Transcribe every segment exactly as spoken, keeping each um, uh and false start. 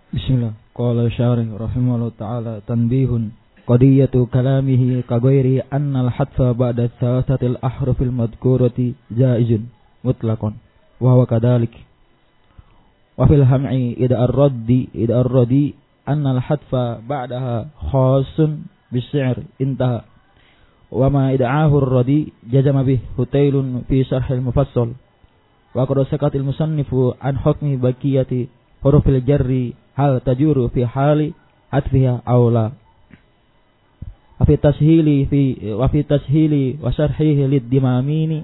Bismillah. Qala syarih rahimahullah ta'ala tanbihun qadiyatu kalamihi kaghairi anna al-hadfa ba'da thalathatil ahrufil madhkurati jaizun mutlaqan wa huwa kadhalik wa fil ham'i ida ar-raddi ida ar-raddi anna al-hadfa ba'daha khasun bis-si'r intaha wa ma ida'ahu ar-raddi jazama bih Hutailun fi syarh al-mufassal wa qad sakatil musannifu an hukmi baqiyati hurufil jarri hal tajuru fi hali atfiha aula wa fi tashili fi wa fi tashili wa syarhihi lid-dimamini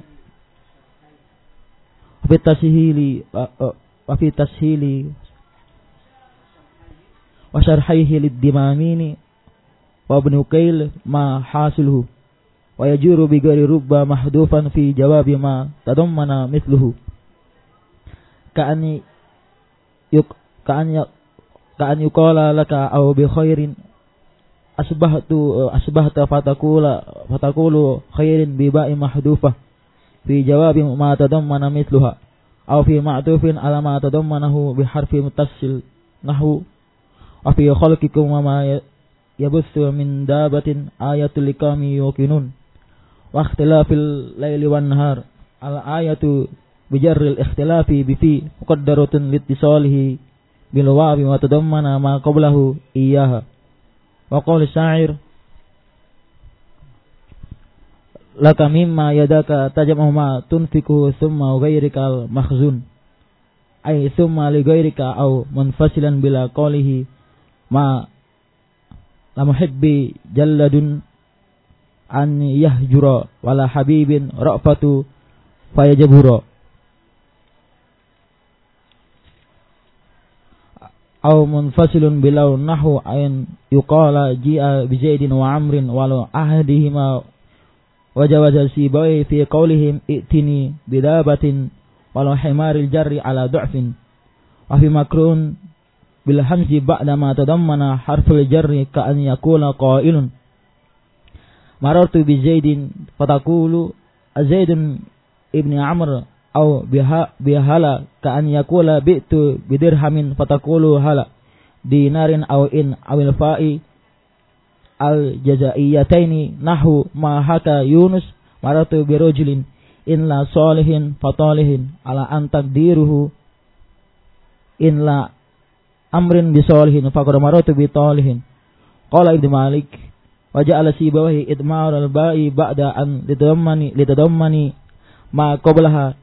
wa fi tashili wa fi tashili wa syarhihi lid-dimamini wa ibn Uqail ma hasiluhu wa yajuru bi ghairi rubba mahdufan fi jawabi ma tadammana mithluhu ka'ani yuk ka'an ka'an yuqala laka aw bi khairin asbahtu asbahta fatakula fatakulu khairin bi ba'i mahdufa fi jawabi ma tadammana mithluha aw fi ma'tufin ala ma tadammanahu bi harfi muttasil nahwu wa fi khalqikum wa ma yabuthu min dabatin ayatul liqami yuqinun wa ikhtilafil laili wan nahar al ayatu bi jarril ikhtilafi bi fi muqaddaratun litisalihi bil wawi wa tadammana ma qablahu iyyaha wa qala sya'ir laka mimma yadaka tajammu ma tunfiku thumma ghayrikal makhzun ay thumma li ghayrika aw munfasilan bila qawlihi ma la muhibbi jalladun an yahjura wala habibin ra'fatu fayajbura aw munfasilun bilaw nahu ayn yuqala ji'a bi Zaidin wa Amrin walau ahadihima wajawaza sibai fi qawlihim i'tini bidabatin walau himaril jarri ala du'fin wa fi makrun bil hamzi ba'da ma tadammana harful jarri ka an yakula qailun marartu bi Zaidin fataqulu Zaidun ibni Amr aw biha bihala ka an yakula bi'tu bidirhamin fataqulu hala dinarin aw in awil fa'i al jazaiyataini nahu ma haka Yunus maratu bi rajulin in la salihin fatalihin ala an taqdiruhu in la amrin bi salihin faqad maratu bi talihin qala Ibnu Malik wa ja'ala sibawahi idmar al ba'i ba'da an litadammani litadammani ma qablaha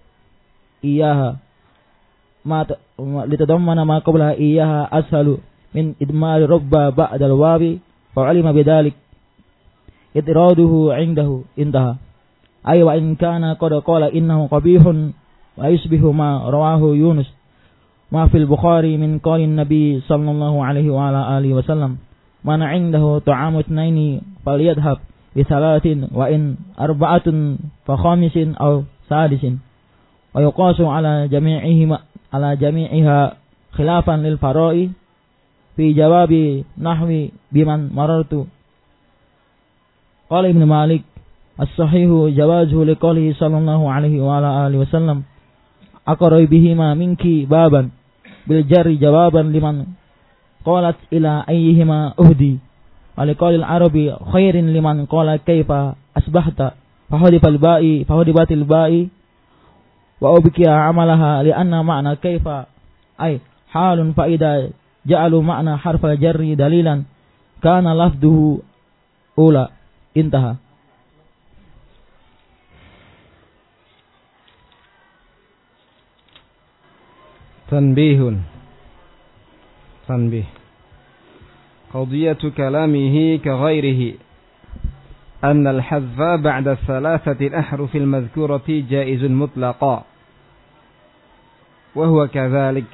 iyaha ma litadammana ma qablaha iyaha ashalu min idmar rabba ba'da al-wawi fa alima bidzalik idraduhu 'indahu intaha ay wa in kana qad qala innahu qabihun wa yusbihu ma rawahu Yunus ma fil Bukhari min qali an-nabi sallallahu alaihi wa ala alihi wasallam man 'indahu ta'amu ithnaini falyadhhab bi thalathin wa in arba'atun fa khamisin aw sadisin wa yuqasu ala jami'ihima ala jami'iha khilafan lil fara'i fi jawabi nahwi biman marartu qala Ibnu Malik as-sahihu jawazuhu liqalihi sallallahu alaihi wa ala alihi wasallam aqra bihima minki baban bil jarri jawaban liman qalat ila ayyihima uhdi wa liqalil arabi khairin liman qala kaifa asbahta fahudifal ba'i fahudibatil ba'i wa ubkiya amalaha lianna ma'na kaifa ay halun fa idza ja'alu ma'na harfa jarri dalilan kana lafduhu ula intaha. Tanbihun tanbih qadiyatu kalamihi ka ghairihi أن الحذف بعد الثلاثة الأحرف المذكورة جائز مطلقا وهو كذلك.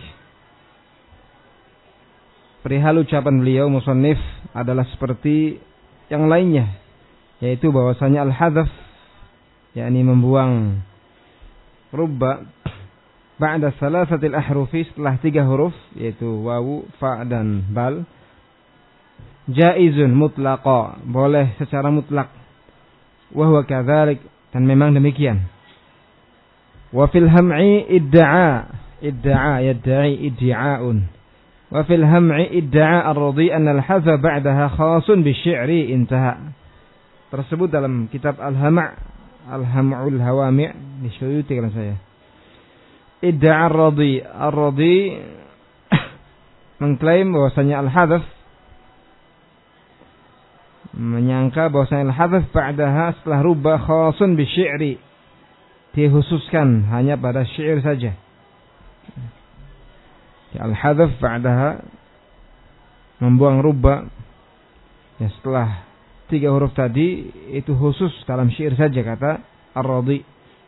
Perihal ucapan beliau musannif adalah seperti yang lainnya, yaitu bahwasanya al-hadzf yakni membuang rubba ba'da thalathatil ahrufi setelah tiga huruf yaitu wawu, fa dan bal jaizun mutlaqa boleh secara mutlak wa huwa kadzalik dan memang demikian. Wa fil ham'i idda'a idda'a yadda'i iddi'aun Wa fil ham'i idda'a ar-Radhi anna al-hadza ba'daha khasun bi-syi'ri intaha. Tersebut dalam kitab Al-Ham' Al-Ham'ul Hawami' di Suyuti kalau saya. Idda'a ar-Radhi, ar-Radhi mengklaim bahwasanya al-hadzf, menyangka bahwasanya al-hadzf ba'daha setelah rubba khasun bi-syi'ri, dikhususkan hanya pada syair saja. Ya, al-hadzf ba'daha membuang rubba ya setelah tiga huruf tadi itu khusus dalam syair saja kata Ar-Radhi.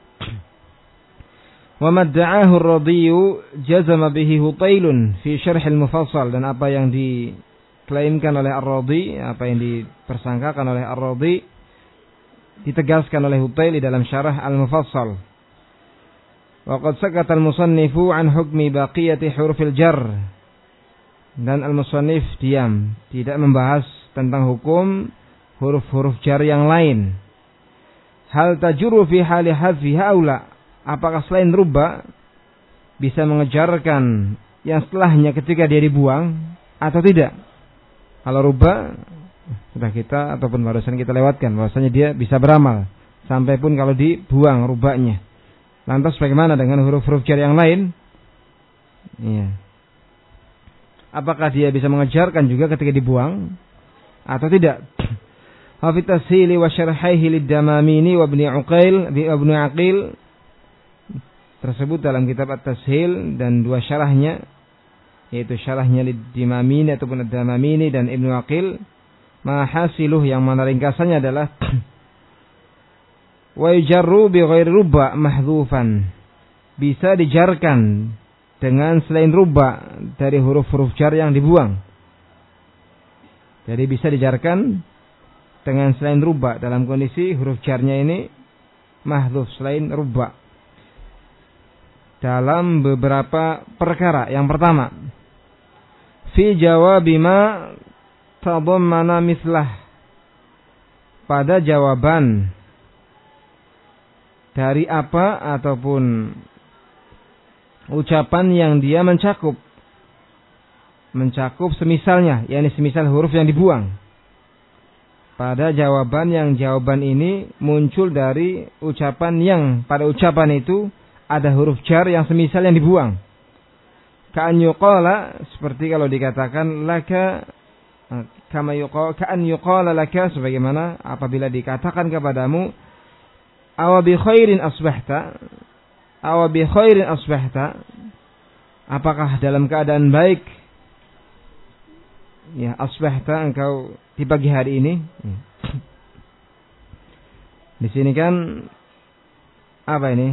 Wa madda'ahu Ar-Radhi jazama bihi Hutailun fi syarh al-Mufassal, dan apa yang diklaimkan oleh Ar-Radhi, apa yang dipersangkakan oleh Ar-Radhi ditegaskan oleh Hutail di dalam syarah al-Mufassal. Waqad sakata al-musannifu an hukmi baqiyati hurufil jar, dan al-musannif diam, tidak membahas tentang hukum huruf-huruf jar yang lain. Hal tajuru fi hali hadfi haula, apakah selain rubba bisa mengejarkan yang setelahnya ketika dia dibuang atau tidak? Kalau rubba sudah kita ataupun barusan kita lewatkan bahwasanya dia bisa beramal sampai pun kalau dibuang rubbanya. Lantas bagaimana dengan huruf-huruf jar yang lain? Iya. Apakah dia bisa mengejarkan juga ketika dibuang atau tidak? Hafi tashili wa syarhaihi lid-Damamini wa Ibnu Uqail bi Ibnu Aqil, tersebut dalam kitab At-Tashil dan dua syarahnya, yaitu syarahnya lid-Damamini ataupun Ad-Damamini dan Ibnu Aqil. Mahasiluh, yang mana ringkasannya adalah wa yujarru bi ghairi rubba mahdhufan, bisa dijarkan dengan selain rubba dari huruf-huruf jar yang dibuang. Jadi bisa dijarkan dengan selain rubba dalam kondisi huruf jarnya ini mahdhuf selain rubba dalam beberapa perkara. Yang pertama, fi jawabi ma tadammana mislah, pada jawaban dari apa ataupun ucapan yang dia mencakup mencakup semisalnya, yakni semisal huruf yang dibuang. Pada jawaban yang jawaban ini muncul dari ucapan yang pada ucapan itu ada huruf jar yang semisal yang dibuang. Ka'an yuqala, seperti kalau dikatakan laka, kama yuqala, ka'an yuqala laka, sebagaimana apabila dikatakan kepadamu, awa bi khairin asbahta, awa bi khairin asbahta, apakah dalam keadaan baik ya asbahta engkau di pagi hari ini. Di sini kan apa ini,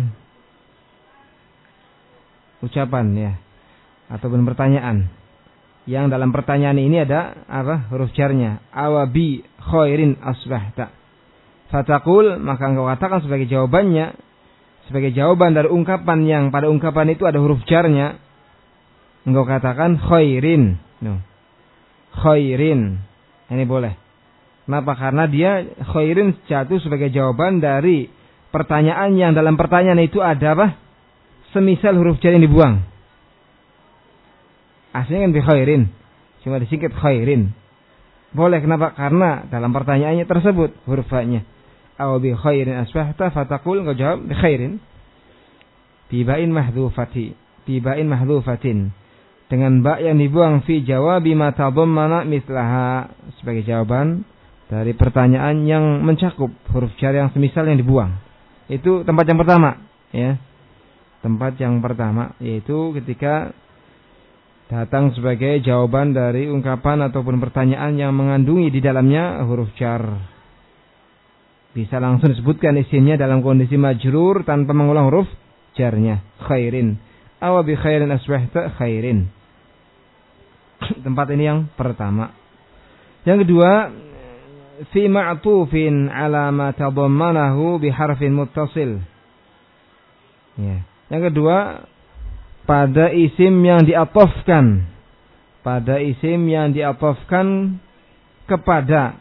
ucapan ya ataupun pertanyaan, yang dalam pertanyaan ini ada apa, huruf jarnya, awa bi khairin asbahta. Fataqul, maka engkau katakan sebagai jawabannya, sebagai jawaban dari ungkapan yang pada ungkapan itu ada huruf jarnya, engkau katakan khairin. No. Khairin. Ini boleh. Kenapa? Karena dia khairin jatuh sebagai jawaban dari pertanyaan yang dalam pertanyaan itu ada apa? Semisal huruf jar yang dibuang. Aslinya kan bi khairin, cuma disingkat khairin. Boleh, kenapa? Karena dalam pertanyaannya tersebut huruf fa-nya. Aw bi khairin asbahta, fataqul, engkau jawab bi khairin. Bibain mahdhufati, bibain mahdhufatin, dengan ba yang dibuang, fi jawabi ma tadammana mithlaha, sebagai jawaban dari pertanyaan yang mencakup huruf jar yang semisal yang dibuang. Itu tempat yang pertama, ya. Tempat yang pertama yaitu ketika datang sebagai jawaban dari ungkapan ataupun pertanyaan yang mengandungi di dalamnya huruf jar. Bisa langsung disebutkan isimnya dalam kondisi majrur tanpa mengulang huruf jarnya. Khairin. Awa bi khairin asbahta, khairin. Tempat ini yang pertama. Yang kedua, fi ma'tufin ala ma tadammanahu bi harfin muttasil. Ya. Yang kedua, pada isim yang diatofkan, pada isim yang diatofkan kepada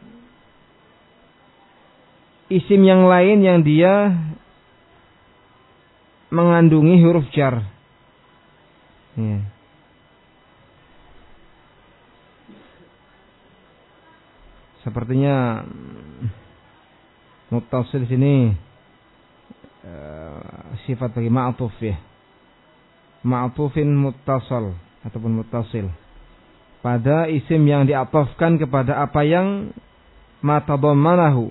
isim yang lain yang dia mengandungi huruf jar. Ya. sepertinya muttasil sini uh, sifat bagi ma'tuf ya. Ma'tufin muttasal ataupun muttasil. Pada isim yang diatofkan kepada apa yang matadammanahu,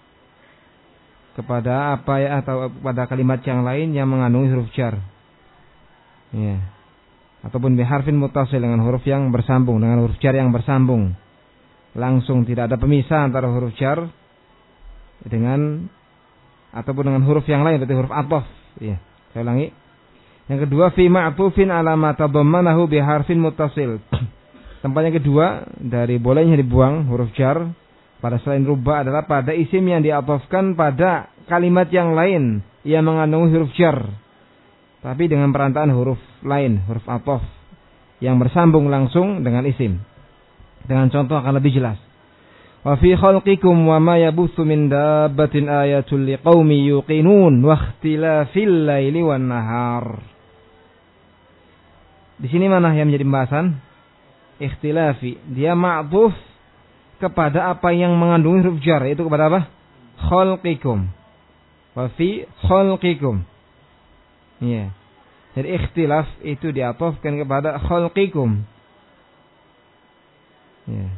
kepada apa ya atau pada kalimat yang lain yang mengandungi huruf jar. Ya. Ataupun biharfin muttasil dengan huruf yang bersambung, dengan huruf jar yang bersambung. Langsung tidak ada pemisah antara huruf jar dengan ataupun dengan huruf yang lain, berarti huruf ataf. Ya, saya ulangi. Yang kedua, fi ma'tufin ala ma tadammanahu bi harfin muttasil. Tempat yang kedua dari bolehnya dibuang huruf jar pada selain rubba adalah pada isim yang diatofkan pada kalimat yang lain yang mengandung huruf jar, tapi dengan perantaraan huruf lain, huruf ataf yang bersambung langsung dengan isim. Dengan contoh akan lebih jelas. Wa fi khalqikum wa ma yabutsu min dabbatin ayatul liqaumi yuqinun wa ikhtilafil laili wan nahar. Di sini mana yang menjadi pembahasan? Ikhtilafi. Dia ma'tuf kepada apa yang mengandung huruf jar, itu kepada apa? Khalqikum. Wa fi khalqikum. Iya. Jadi ikhtilaf itu diatofkan kepada khalqikum. Ya.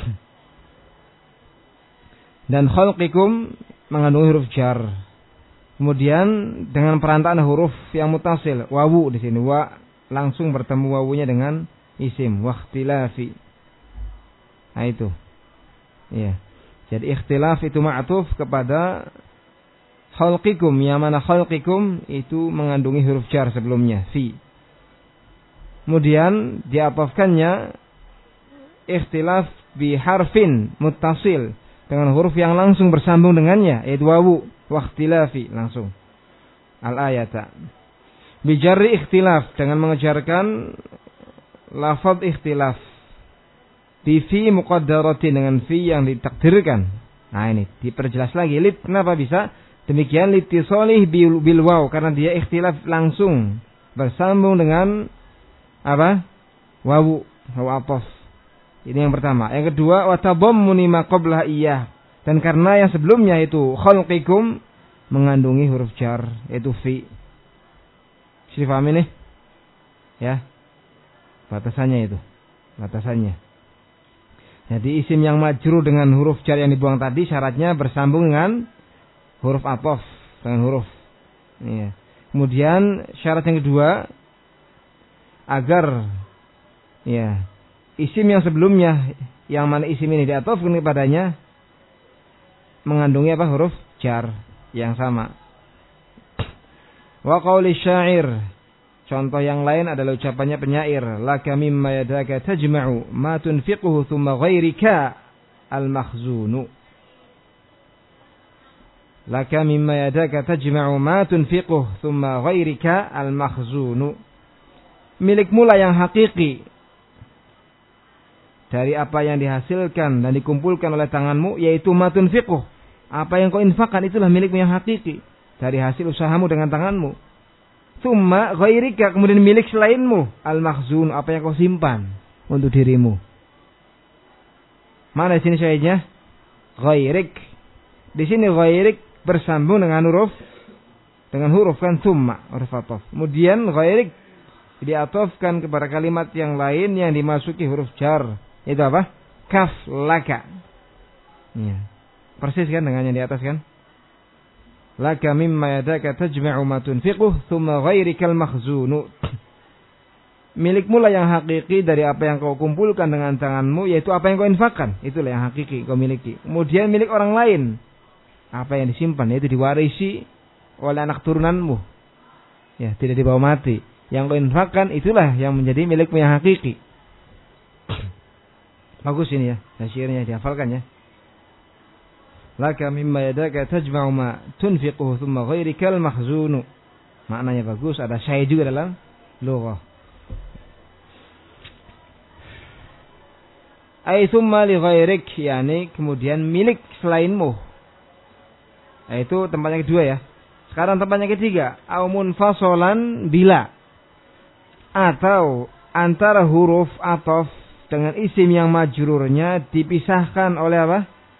Dan khalqikum mengandung huruf jar. Kemudian dengan perantaraan huruf yang mutasil, wawu di sini, wa langsung bertemu wawunya dengan isim, wakhtilafi. Nah itu. Ya. Jadi ikhtilaf itu ma'tuf kepada khalqikum, yang mana khalqikum itu mengandungi huruf jar sebelumnya, fi. Kemudian diatofkannya ikhtilaf bi harfin muttasil dengan huruf yang langsung bersambung dengannya, yaitu wawu, wakhtilafi langsung. Al-ayata. Bi jarri ikhtilaf dengan mengejarkan lafaz ikhtilaf. Bi fi muqaddaratin dengan fi yang ditakdirkan. Nah ini diperjelas lagi. Lit, kenapa bisa demikian? Litissalih bil, bil waw, karena dia ikhtilaf langsung bersambung dengan apa? Wawu, wawu ataf. Ini yang pertama. Yang kedua, wa tadammuni ma qabla iyyah. Dan karena yang sebelumnya itu khalqikum mengandungi huruf jar, yaitu fi. Sudah paham ini? Ya. Batasannya itu. Batasannya. Jadi isim yang majrur dengan huruf jar yang dibuang tadi syaratnya bersambung dengan huruf ataf, dengan huruf. Ya. Kemudian syarat yang kedua, agar ya isim yang sebelumnya, yang mana isim ini diatofkan kepadanya, mengandungi apa? Huruf jar yang sama. Wa qauli syair. Contoh yang lain adalah ucapannya penyair. Laka mimma yadaka tajma'u ma tunfiquhu thumma ghairika al-makhzunu. Laka mimma yadaka tajma'u ma tunfiquhu thumma ghairika al-makhzunu. Milikmu lah yang hakiki dari apa yang dihasilkan dan dikumpulkan oleh tanganmu, yaitu ma tunfiquhu. Apa yang kau infakkan itulah milikmu yang hakiki dari hasil usahamu dengan tanganmu. Tsumma ghairika, kemudian milik selainmu, al-makhzun, apa yang kau simpan untuk dirimu. Mana di sini syaitnya? Ghairik. Di sini ghairik bersambung dengan huruf dengan huruf kan tsumma, huruf ataf. Kemudian ghairik diatofkan kepada kalimat yang lain yang dimasuki huruf jar. Itu apa? Kaf laka. Ya. Persis kan dengan yang di atas kan? Laka mimma yadaka tajma'u ma tunfiquh thumma ghairikal makhzunu. Milikmu lah yang hakiki dari apa yang kau kumpulkan dengan tanganmu, yaitu apa yang kau infakkan. Itulah yang hakiki kau miliki. Kemudian milik orang lain, apa yang disimpan, yaitu diwarisi oleh anak turunanmu. Ya, tidak dibawa mati. Yang kau infakkan itulah yang menjadi milikmu yang hakiki. Bagus ini ya, syairnya dihafalkan ya. Laka mimma yadaka tajma'u ma tunfiquhu thumma ghairikal makhzunu. Maknanya bagus, ada syai juga dalam lughah. Ai thumma li ghairik, yakni kemudian milik selainmu. Itu tempatnya kedua ya. Sekarang tempatnya ketiga, au munfasalan bila, atau antara huruf ataf dengan isim yang majrurnya dipisahkan oleh apa?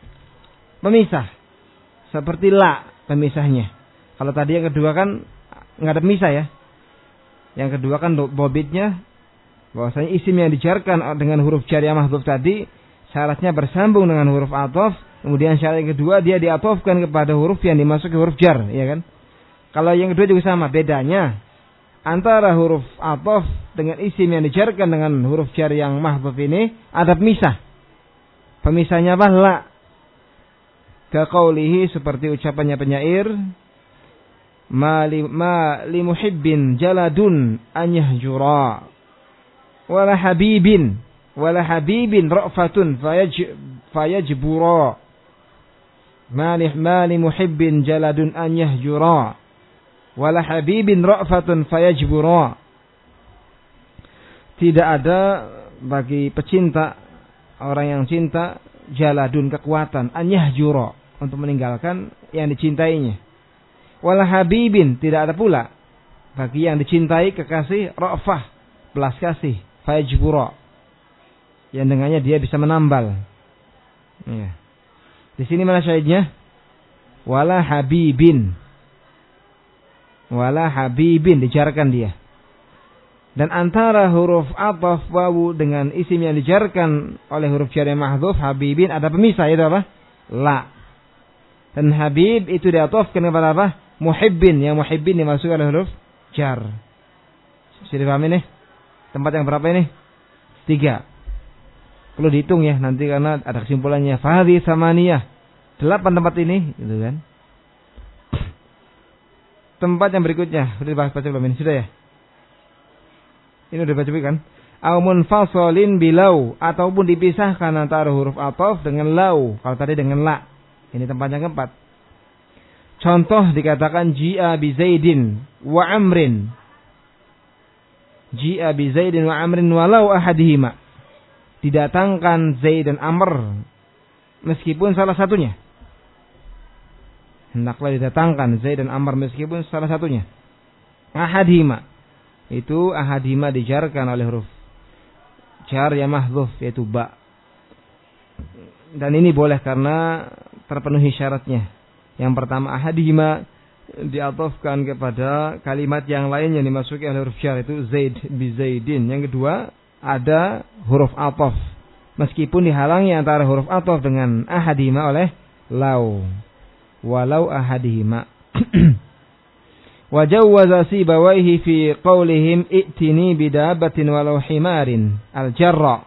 pemisah. Seperti la pemisahnya. Kalau tadi yang kedua kan nggak ada pemisah ya. Yang kedua kan bobitnya bahwasanya isim yang dijarkan dengan huruf jar yang mahdhuf tadi syaratnya bersambung dengan huruf athof. Kemudian syarat yang kedua dia diathofkan kepada huruf yang dimasuki huruf jar, ya kan? Kalau yang kedua juga sama, bedanya antara huruf athof dengan isim yang dijarkan dengan huruf jar yang mahdhuf ini ada pemisah. Pemisahnya apa? La. Kaqaulihi, seperti ucapannya penyair, ma li, ma li muhibbin jaladun an yahjura wala habibin wala habibin ra'fatun fayaj fayajbura ma li, ma li muhibbin jaladun an yahjura wala habibin ra'fatun fayajbura. Tidak ada bagi pecinta, orang yang cinta, jaladun, kekuatan, an yahjura, untuk meninggalkan yang dicintainya. Wala habibin, tidak ada pula bagi yang dicintai kekasih, ra'fah, belas kasih, fayajbura, yang dengannya dia bisa menambal. Ya. Di sini mana syahidnya? Wala habibin. Wala habibin, dijarkan dia. Dan antara huruf athaf wawu dengan isim yang dijarkan oleh huruf jar yang mahdhuf habibin ada pemisah, itu apa? La. Dan habib itu diathafkan kepada apa? Muhibbin, yang muhibbin dimasukkan oleh huruf jar. Sudah dipahami nih? Tempat yang berapa ini? Tiga. Perlu dihitung ya nanti karena ada kesimpulannya. Fahadhi samaniyah. Delapan tempat ini, gitu kan? Tempat yang berikutnya sudah dibahas baca belum ini? Sudah ya? Ini udah baca kan? Au munfasalin bilau, ataupun dipisahkan antara huruf athaf dengan lau. Kalau tadi dengan la. Ini tempat yang keempat. Contoh dikatakan ji'a bi Zaidin wa Amrin. Ji'a bi Zaidin wa Amrin walau ahadihima. Didatangkan Zaid dan Amr meskipun salah satunya. Hendaklah didatangkan Zaid dan Amr meskipun salah satunya. Ahadihima. Itu ahadihima dijarkan oleh huruf jar yang mahdhuf, yaitu ba. Dan ini boleh karena terpenuhi syaratnya. Yang pertama, ahadihima diathafkan kepada kalimat yang lain yang dimasuki oleh huruf jar, itu Zaid bi Zaidin. Yang kedua, ada huruf athaf meskipun dihalangi antara huruf athaf dengan ahadihima oleh lau. Walau ahadihima. Wa jawwaza sibawaihi fi qaulihim i'tini bidabatin walau himarin al-jarra.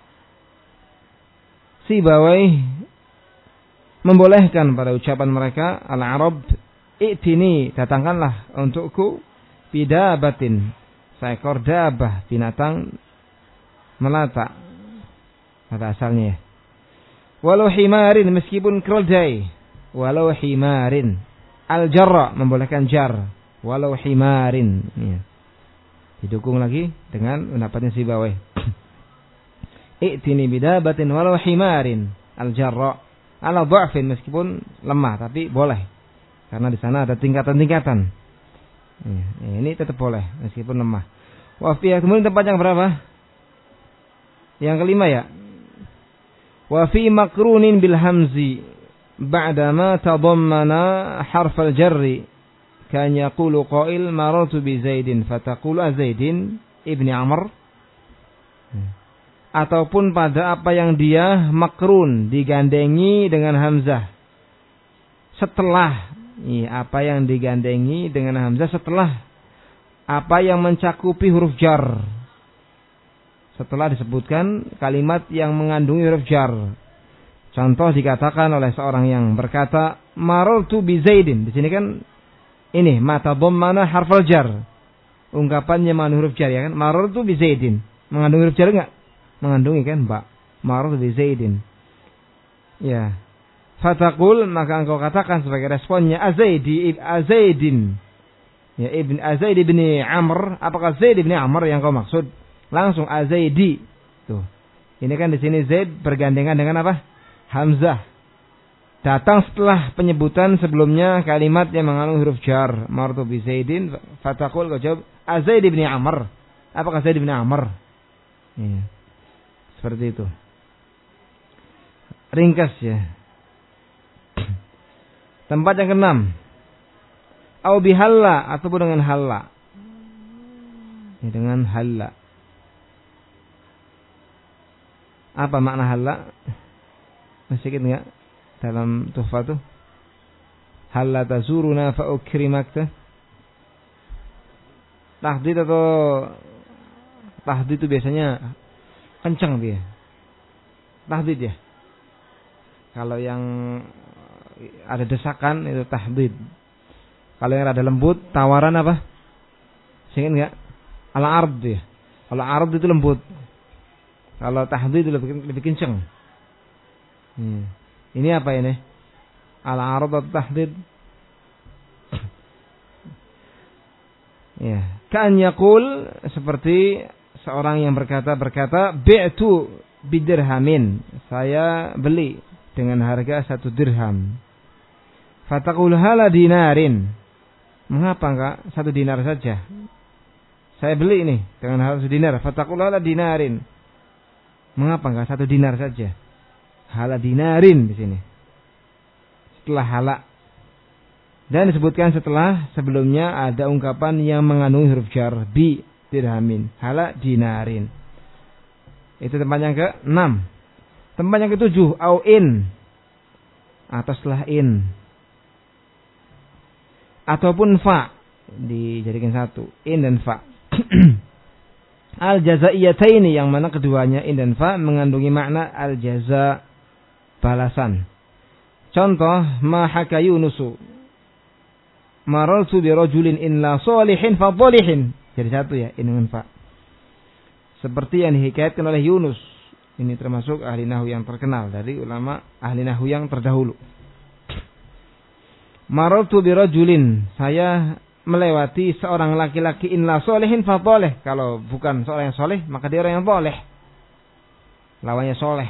Sibawai membolehkan pada ucapan mereka al-Arab, i'tini, datangkanlah untukku, bidabatin, seekor dabah, binatang melata pada asalnya. Walau himarin, meskipun keledai. Walau himarin. Al-jarra, membolehkan jar. Walau himarin. Ya. Didukung lagi dengan pendapatnya Sibawai. I'tini bidabatin walau himarin al-jarra. Ala dha'fin, meskipun lemah tapi boleh. Karena di sana ada tingkatan-tingkatan. Ya, ini tetap boleh meskipun lemah. Wa fi, kemudian tempat yang berapa? Yang kelima ya. Wa fi makrunin bil hamzi ba'dama tadammana harf al-jarri kan yaqulu qail marartu bi Zaidin fataqulu Zaidin ibni Amr. Ataupun pada apa yang dia makrun, digandengi dengan hamzah setelah, ya, apa yang digandengi dengan hamzah setelah apa yang mencakupi huruf jar, setelah disebutkan kalimat yang mengandungi huruf jar. Contoh dikatakan oleh seorang yang berkata marartu bi Zaidin. Di sini kan ini mata dhammana harfal jar. Ungkapannya mengandung huruf jar, ya kan? Marartu bi Zaidin. Mengandung huruf jar enggak? Mengandungi kan, Mbak. Marartu bi Zaidin. Ya. Fataqul, maka engkau katakan sebagai responnya Azaidi Azaidin. Ya, ibn Azaid bin Amr. Apakah Zaid bin Amr yang kau maksud? Langsung Azaidi. Tuh. Ini kan di sini Zaid bergandengan dengan apa? Hamzah. Datang setelah penyebutan sebelumnya kalimat yang mengandung huruf jar. Marartu bi Zaidin. Fataqul, kau jawab Azaid bin Amr. Apakah Zaid bin Amr? Ya. Seperti itu. Ringkas ya. Tempat yang keenam. Au bihalla, ataupun dengan halla. Ya, dengan halla. Apa makna halla? Masih ingat enggak dalam Tuhfah tuh? Halla tazuruna fa ukrimakta. Tahdid atau tahdid itu biasanya kencang dia. Tahdid ya. Kalau yang ada desakan itu tahdid. Kalau yang ada lembut, tawaran apa? Ingat enggak? Al-ard ya. Kalau ard itu lembut. Kalau tahdid itu lebih, lebih kencang. Hmm. Ini apa ini? Al-ard atau tahdid? Ya, kan yaqul, seperti seorang yang berkata berkata bi'tu bidirhamin, saya beli dengan harga satu dirham. Fataqul hala dinarin, mengapa enggak satu dinar saja? Saya beli ini dengan harga satu dinar. Fataqul hala dinarin, mengapa enggak satu dinar saja? Hala dinarin di sini. Setelah hala. Dan disebutkan setelah sebelumnya ada ungkapan yang mengandung huruf jar, bi dirhamin, hala dinarin. Itu tempat yang ke enam. Tempat yang ketujuh, au in, atau setelah in, ataupun fa, dijadikan satu, in dan fa. Al jazaiyataini, yang mana keduanya in dan fa mengandungi makna al jaza, balasan. Contoh, ma haka Yunusu marartu bi rajulin in la salihin fa dhalihin. Jadi satu ya, in dengan fa. Seperti yang dihikayatkan oleh Yunus. Ini termasuk ahli nahwu yang terkenal dari ulama ahli nahwu yang terdahulu. Marartu bi rajulin, saya melewati seorang laki-laki in la salihin fa dhalih. Kalau bukan seorang yang soleh, maka dia orang yang dhalih. Lawannya soleh.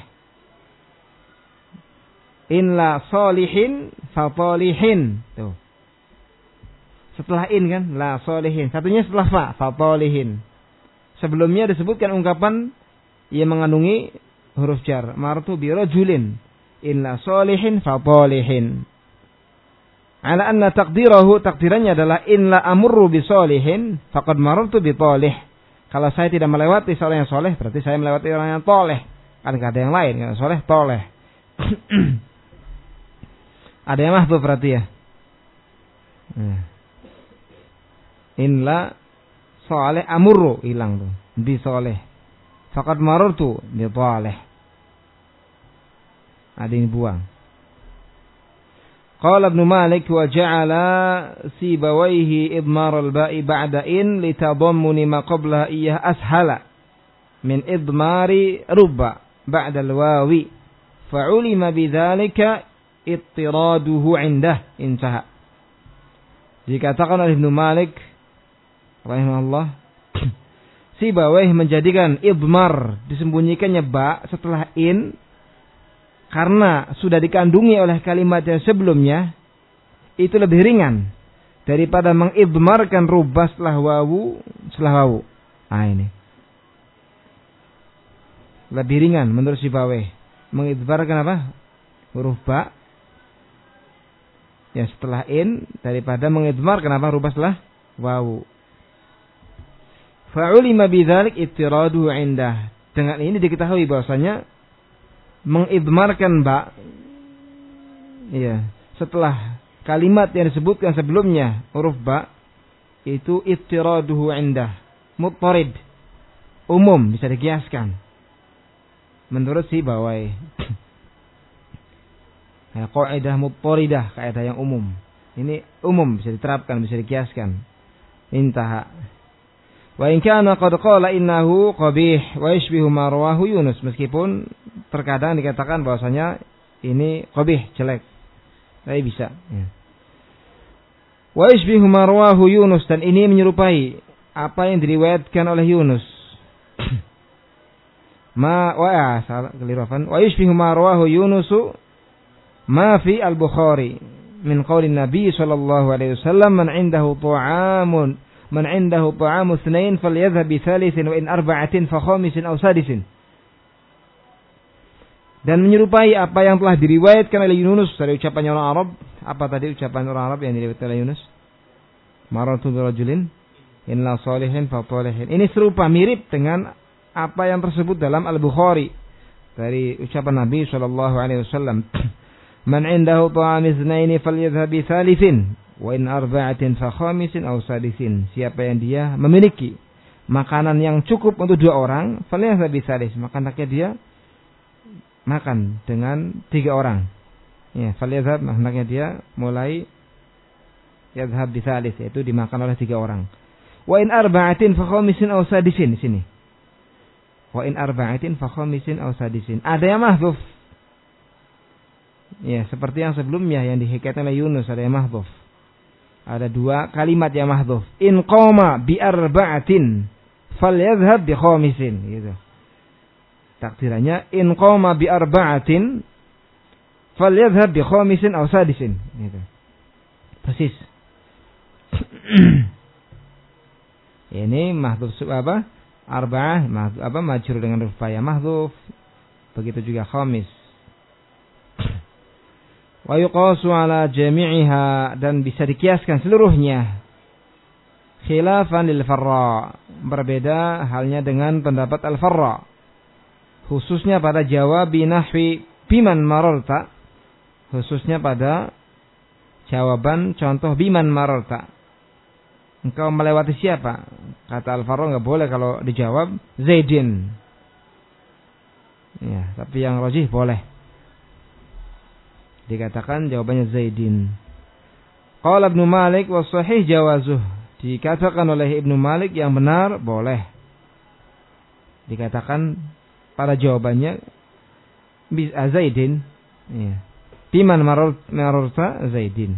In la salihin fa dhalihin. Tuh. Setelah in kan, la solihin. Satunya setelah fa, fa tolihin. Sebelumnya disebutkan ungkapan yang mengandungi huruf jar. Martu bi rajulin, in la solihin fa tolihin. Ala anna taqdirahu, takdirannya adalah in la amurru bi solihin faqad marartu bi tolih. Kalau saya tidak melewati seorang yang soleh, berarti saya melewati orang yang toleh. Kan enggak ada yang lain, yang soleh toleh. Ada yang mahdzuf berarti ya. Nah. In la soleh amurru, hilang tuh, bi soleh. Faqad marartu bi taleh. Ada ini buang. Qala Ibn Malik wa ja'ala sibawaihi idmar al-ba'i ba'da in litadammuni ma qablaha iyyah ashala min idmari rubba ba'da al-wawi fa'ulima bidzalika ittiraduhu 'indah. Intaha. Dikatakan oleh Ibn Malik rahimahullah, si Sibawayh menjadikan idmar, disembunyikannya ba setelah in, karena sudah dikandungi oleh kalimat yang sebelumnya, itu lebih ringan daripada mengidmarkan rubah setelah wawu setelah wawu. Nah ini lebih ringan menurut Sibawayh, mengidmarkan apa? Huruf ba ya setelah in daripada mengidmarkan apa? Rubah setelah wawu. Fa'ulima bidzalik ittiradu 'indah. Dengan ini diketahui bahwasanya mengidmarkan ba ya setelah kalimat yang disebutkan sebelumnya huruf ba itu ittiraduhu 'indah, muttarid, umum, bisa dikiaskan menurut Sibawayh. Ya, qaidah muttaridah, kaidah yang umum. Ini umum, bisa diterapkan, bisa dikiaskan. Intaha. Wa in kana qad qala innahu qabih wa yashbihu ma rawahu Yunus, meskipun terkadang dikatakan bahwasanya ini qabih, jelek. Tapi bisa ya. Wa yashbihu ma rawahu Yunus, dan ini menyerupai apa yang diriwayatkan oleh Yunus. Ma wa ya, salah keliru afan. Wa yashbihu ma rawahu Yunus ma fi al-Bukhari min qauli Nabi sallallahu alaihi wasallam man 'indahu ta'amun man 'indahu ta'amu itsnain falyadhhab bi thalithin wa in arba'atin fa khamisin aw sadisin. Dan menyerupai apa yang telah diriwayatkan oleh Yunus dari ucapannya orang Arab, Apa tadi ucapan orang Arab yang diriwayatkan oleh Yunus? Marartu bi rajulin inna salihin fa talihin. Ini serupa, mirip dengan apa yang tersebut dalam Al-Bukhari dari ucapan Nabi sallallahu alaihi wasallam. Man indahu ta'am itsnaini falyadhhab bi thalithin wa in arba'atin fa khamisin aw sadisin. Siapa yang dia memiliki makanan yang cukup untuk dua orang, falyadhhab bi thalith, maka hendaknya dia makan dengan tiga orang. Ya, falyadhhab, hendaknya dia mulai yadhhab bi thalith, yaitu dimakan oleh tiga orang. Wa in arba'atin fa khamisin aw sadisin, di sini. Wa in arba'atin fa khamisin aw sadisin. Ada yang mahdzuf. Ya, seperti yang sebelumnya yang dihikayatkan oleh Yunus, ada yang mahdzuf. Ada dua kalimat yang mahdzuf. In qama bi arba'atin falyadhhab bi khamisin, gitu. Takdirannya in qama bi arba'atin falyadhhab bi khamisin aw sadisin, gitu. Persis. Ini mahdzuf apa? Arba'ah, mahdzuf apa? Majrur dengan huruf ya mahdzuf. Begitu juga khamis. Wa yuqasu ala jami'iha, dan bisa dikiaskan seluruhnya. Khilafan lil farra, berbeda halnya dengan pendapat al-farra, khususnya pada jawab binahwi biman mararta, khususnya pada jawaban contoh biman mararta. Engkau melewati siapa? Kata al-farra enggak boleh kalau dijawab Zaidin. Ya, tapi yang rajih boleh. Dikatakan jawabannya Zaidin. Qala Ibnu Malik wa sahih jawazuh. Dikatakan oleh Ibnu Malik yang benar boleh. Dikatakan pada jawabannya Zaidin. Ya. Biman mararta Zaidin.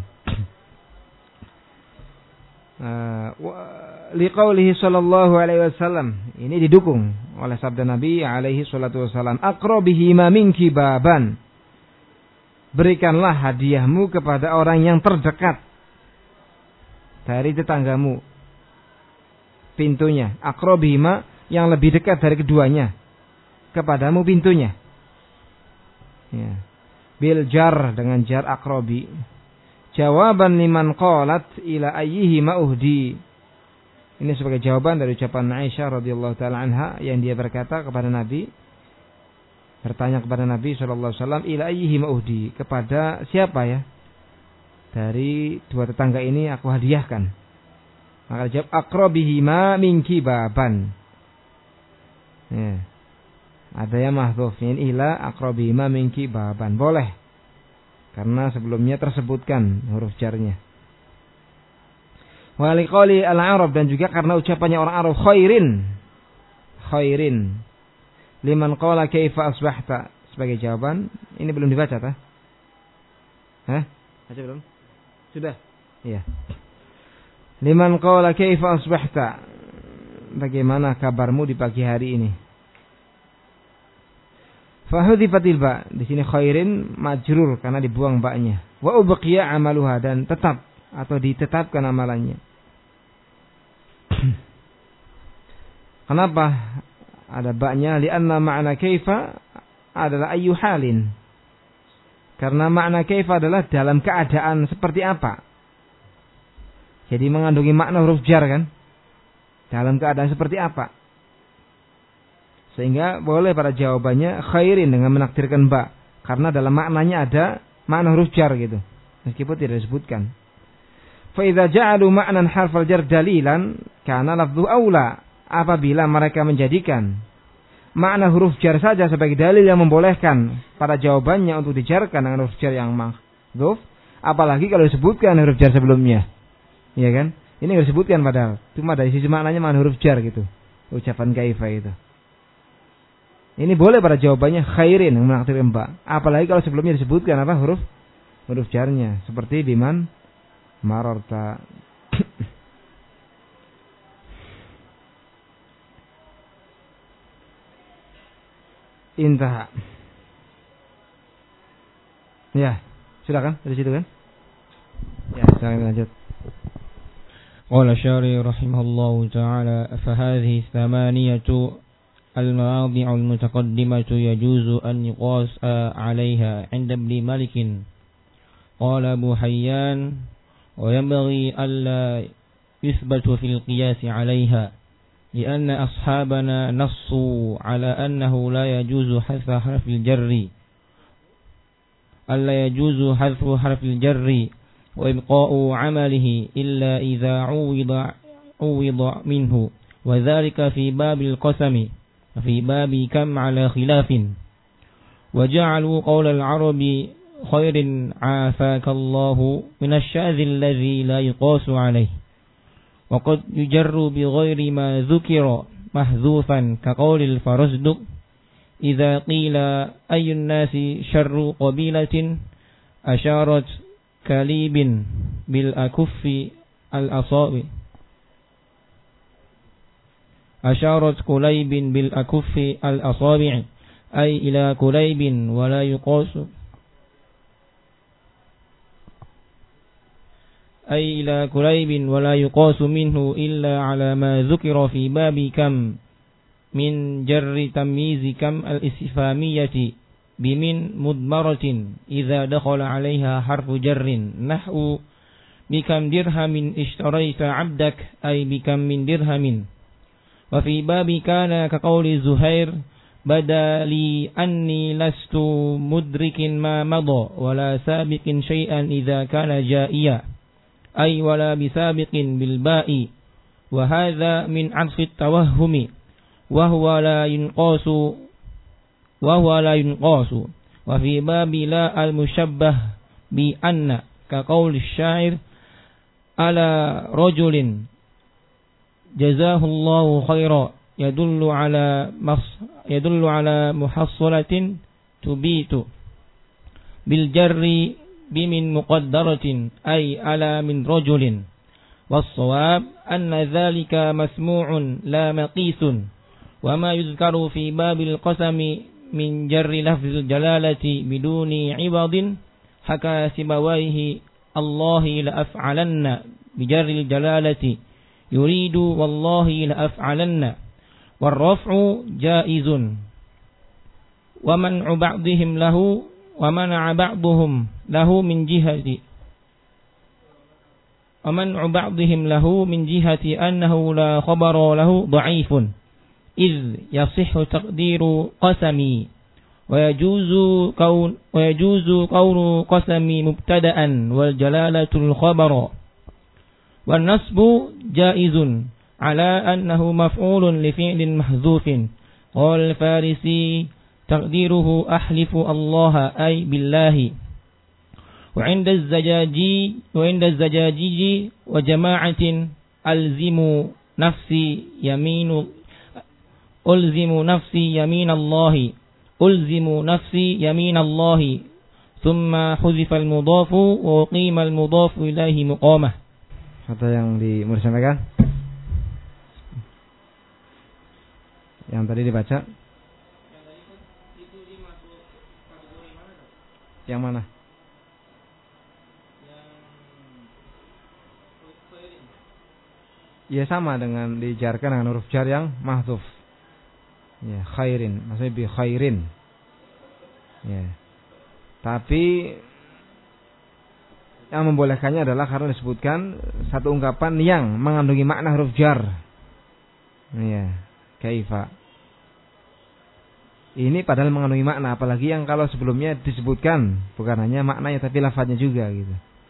Uh, liqaulihi sallallahu alaihi wasallam, ini didukung oleh sabda Nabi alaihi salatu wasallam, aqrabihi ma minki baban, berikanlah hadiahmu kepada orang yang terdekat dari tetanggamu pintunya. Aqrabihi ma, yang lebih dekat dari keduanya kepadamu pintunya. Ya. Bil jar, dengan jar aqrabi. Jawaban liman qalat ila ayyihi ma'uhdi. Ini sebagai jawaban dari ucapan Aisyah radhiyallahu taala anha yang dia berkata kepada Nabi, bertanya kepada Nabi sallallahu alaihi wasallam, ila ayyihi ma'uhdi, kepada siapa ya dari dua tetangga ini aku hadiahkan. Maka jawab aqrabihi ma minki baban. Ya. Ada yang mahdzuf, ila aqrabihi ma minki baban. Boleh. Karena sebelumnya tersebutkan huruf jarnya. Wa liqali al-Arab, dan juga karena ucapannya orang Arab, khairin. Khairin. Liman qala kaifa asbahta, sebagai jawaban. Ini belum dibaca tah? Hah? Baca belum? Sudah. Iya. Liman qala kaifa asbahta, bagaimana kabarmu di pagi hari ini? Fahudhifatil ba, di sini khairin majrur karena dibuang ba-nya. Wa ubqiya amaluha, dan tetap atau ditetapkan amalannya. Kenapa ada ba-nya? Lianna ma'na kaifa adalah ayu halin. Karena makna kaifa adalah dalam keadaan seperti apa. Jadi mengandungi makna huruf jar kan? Dalam keadaan seperti apa? Sehingga boleh pada jawabannya khairin dengan menakdirkan ba, karena dalam maknanya ada makna huruf jar gitu, meskipun tidak disebutkan. Fa idza ja'alu ma'nan harfal jar dalilan kana lafdhu aula, apabila mereka menjadikan makna huruf jar saja sebagai dalil yang membolehkan pada jawabannya untuk dijarkan dengan huruf jar yang mahdzuf, apalagi kalau disebutkan huruf jar sebelumnya. Iya kan? Ini enggak disebutkan padahal, cuma dari sisi maknanya makna huruf jar gitu. Ucapan kaifa itu. Ini boleh pada jawabannya khairin yang menakdirkan ba. Apalagi kalau sebelumnya disebutkan apa huruf huruf jarnya, seperti biman mararta. Intaha. Ya, silakan dari situ kan? Ya, silakan lanjut. Qala syari rahimahullahu ta'ala, fa hadhihi thamaniyatu المواضع المتقدمة يجوز أن يقاس عليها عند ابن مالك قال أبو حيان وينبغي ألا يثبت في القياس عليها لأن أصحابنا نصوا على أنه لا يجوز حذف حرف الجر ألا يجوز حذف حرف الجر وإبقاء عمله إلا إذا عوض عوض منه وذلك في باب القسم وفي باب كم على خلاف وجعلوا قول العرب خير عافاك الله من الشاذ الذي لا يقاس عليه وقد يجر بغير ما ذكر محذوفا كقول الفرزدق إذا قيل أي الناس شر قبيلة أشارت كليب بالأكف الأصابع أشارت كليب بالأكف الأصابع أي إلى كليب ولا يقاس أي إلى كليب ولا يقاس منه إلا على ما ذكر في باب كم من جر تمييز كم الاستفهامية بمن مضمرة إذا دخل عليها حرف جر نحو بكم درهم اشتريت عبدك أي بكم من درهم وفي باب كان كقول زهير بدا لي أني لست مدرك ما مضى ولا سابق شيئا إذا كان جائيا أي ولا بسابق بالباء وهذا من عطف التوهم وهو لا ينقاس وهو لا ينقاس وفي باب لا المشبه بأن كقول الشاعر على رجل جزاه الله خيرا يدل على مص يدل على محصلة تبيت بالجر بمن مقدرة أي على من رجل والصواب أن ذلك مسموع لا مقيس وما يذكر في باب القسم من جر لفظ الجلالة بدون عوض حكى سبويه الله لأفعلن بجر الجلالة يريد والله لأفعلن والرفع جائز ومنع بعضهم له ومنع بعضهم له من جهة ومنع بعضهم له من جهة أنه لا خبر له ضعيف إذ يصح تقدير قسمي ويجوز كون ويجوز قول قسمي مبتدأ والجلالة الخبر والنصب جائز على أنه مفعول لفعل محذوف قال الفارسي تقديره أحلف الله أي بالله وعند الزجاجي وعند الزجاجي وجماعة ألزم نفسي يمين ألزم نفسي يمين الله ألزم نفسي يمين الله ثم حذف المضاف وقيم المضاف إليه مقامه. Ada yang di mau disampaikan? Yang tadi dibaca? Yang mana? Ya sama dengan dijarkan dengan huruf jar yang mahdzuf. Ya, khairin, maksudnya bi khairin. Ya. Tapi yang membolehkannya adalah karena disebutkan satu ungkapan yang mengandungi makna huruf jar. Ya, kaifa. Ini padahal mengandungi makna, apalagi yang kalau sebelumnya disebutkan bukan hanya maknanya tapi lafadznya juga gitu.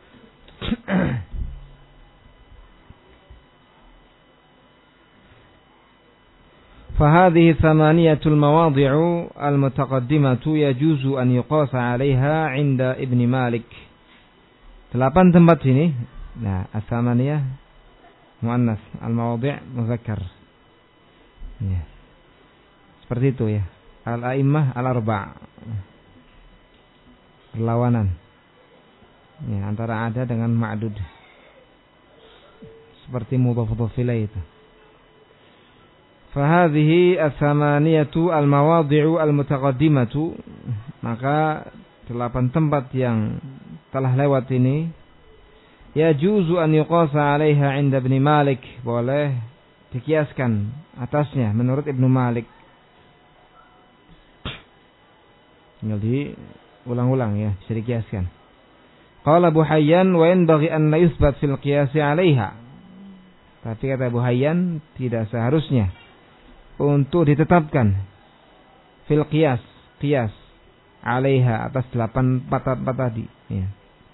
فهذه ثمانية المواضع المتقدمة يجوز أن يقاس عليها عند ابن مالك. Delapan tempat sini. Nah, as-samaniyah muannas, al-mawadhi' muzakkar. Ya. Seperti itu ya. Al-a'immah al-arba'. Perlawanan. Ya, antara ada dengan ma'dud. Seperti mudhaf-mudhaf ilaih itu. Fahadhihi as-samaniyatu al-mawadhi'u al-mutaqaddimatu, maka delapan tempat yang telah lewat ini yajuzu an yuqasa 'alaiha 'inda Ibnu Malik, boleh dikiaskan atasnya menurut Ibnu Malik. Tinggal diulang-ulang ya, bisa dikiaskan. Qala Abu Hayyan wa yanbaghi an la yuthbat fil qiyas 'alaiha. Tapi kata Abu Hayyan tidak seharusnya untuk ditetapkan fil qiyas, qiyas 'alaiha atas delapan empat tadi, ya.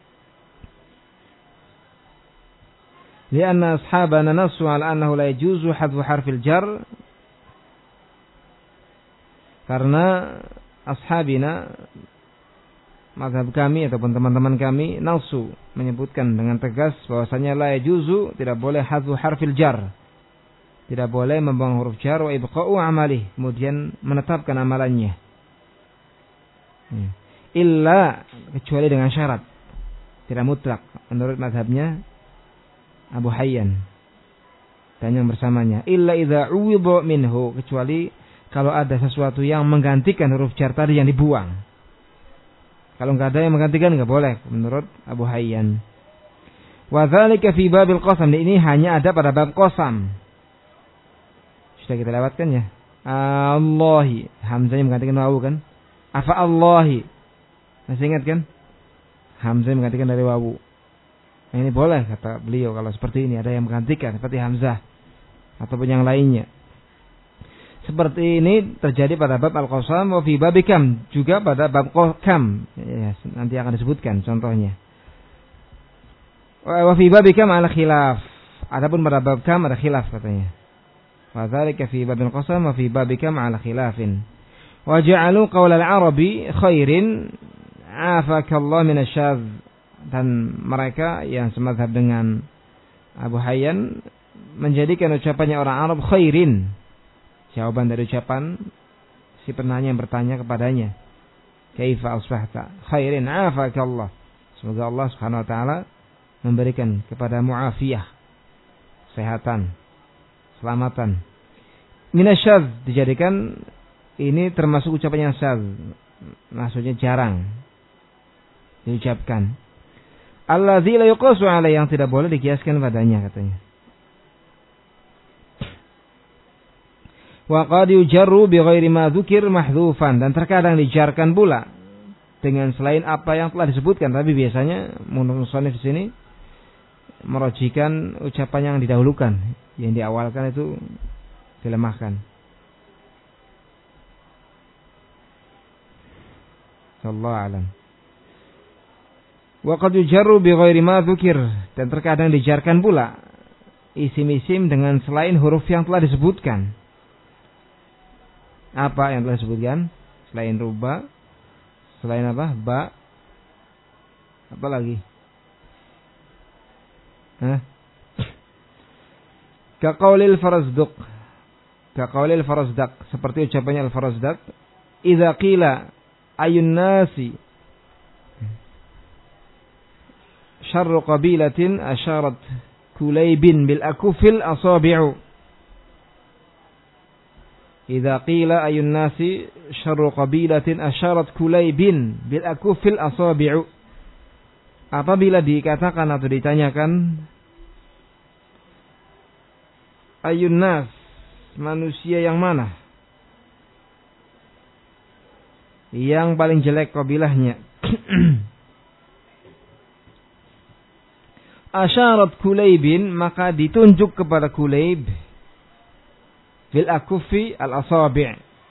Lianna ashabana nasu ala annahu la yajuzu hadfu harfil jar. Karena ashabina, mazhab kami ataupun teman-teman kami, nasu menyebutkan dengan tegas bahwasanya la yajuzu, tidak boleh hadfu harfil jar. Tidak boleh membuang huruf jar wa ibqa'u amalih, kemudian menetapkan amalannya. Illa, kecuali dengan syarat. Tidak mutlak menurut mazhabnya Abu Hayyan dan yang bersamanya. Illa idza uwidha minhu, kecuali kalau ada sesuatu yang menggantikan huruf jar tadi yang dibuang. Kalau enggak ada yang menggantikan enggak boleh menurut Abu Hayyan. Wa dzalika fi babil qasam, ini hanya ada pada bab qasam. Sudah kita lewatkan ya. Allahi, hamzahnya menggantikan wawu kan? Afa Allahi. Masih ingat kan? Hamzah menggantikan dari wawu. Nah, ini boleh kata beliau kalau seperti ini ada yang menggantikan seperti hamzah ataupun yang lainnya. Seperti ini terjadi pada bab al-qasam wa fi babikam, juga pada bab kam. Ya, nanti akan disebutkan contohnya. Wa fi babikam ala khilaf. Adapun pada bab kam ada khilaf katanya. Wa dzalika fi babil qasam wa fi babikam ala khilafin. Wa ja'alu qaul al-arabi khairin afakallahu minasyadz. Dan mereka yang semadzhab dengan Abu Hayyan menjadikan ucapannya orang Arab khairin, jawaban dari ucapan si penanya yang bertanya kepadanya, kaifa asbahta khairin afakallah, semoga Allah Subhanahu wa taala memberikan kepada muafiyah, kesehatan, keselamatan. Minasyadz dijadikan ini termasuk ucapan yang syadz, maksudnya jarang diucapkan. Alladzi la yuqasu alaihi, yang tidak boleh dikiaskan padanya katanya. Wa qad yujarru bi ghairi ma dzukir mahdhufan, dan terkadang dijarkan pula dengan selain apa yang telah disebutkan, tapi biasanya menurut musannif di sini merojikan ucapan yang didahulukan, yang diawalkan itu dilemahkan. Wallahu a'lam. Wa qad yujarru bi ghairi ma dzukir, dan terkadang dijarkan pula isim-isim dengan selain huruf yang telah disebutkan. Apa yang telah disebutkan? Selain ruba, selain apa? Ba. Apa lagi? Hah? Ka qaulil Farazduq. Ka qaulil Farazdaq, seperti ucapannya Al-Farazdaq, idza qila ayun nasi syarru qabilatin asyarat kulaybin bil akufil asabi'u. Idza qila ayun nasi syarru qabilatin asyarat kulaybin bil akufil asabi'u. Apabila dikatakan atau ditanyakan ayun nas, manusia yang mana yang paling jelek kabilahnya, asyarat Kulaybin, maka ditunjuk kepada Kulayb bil akufi al asabi'.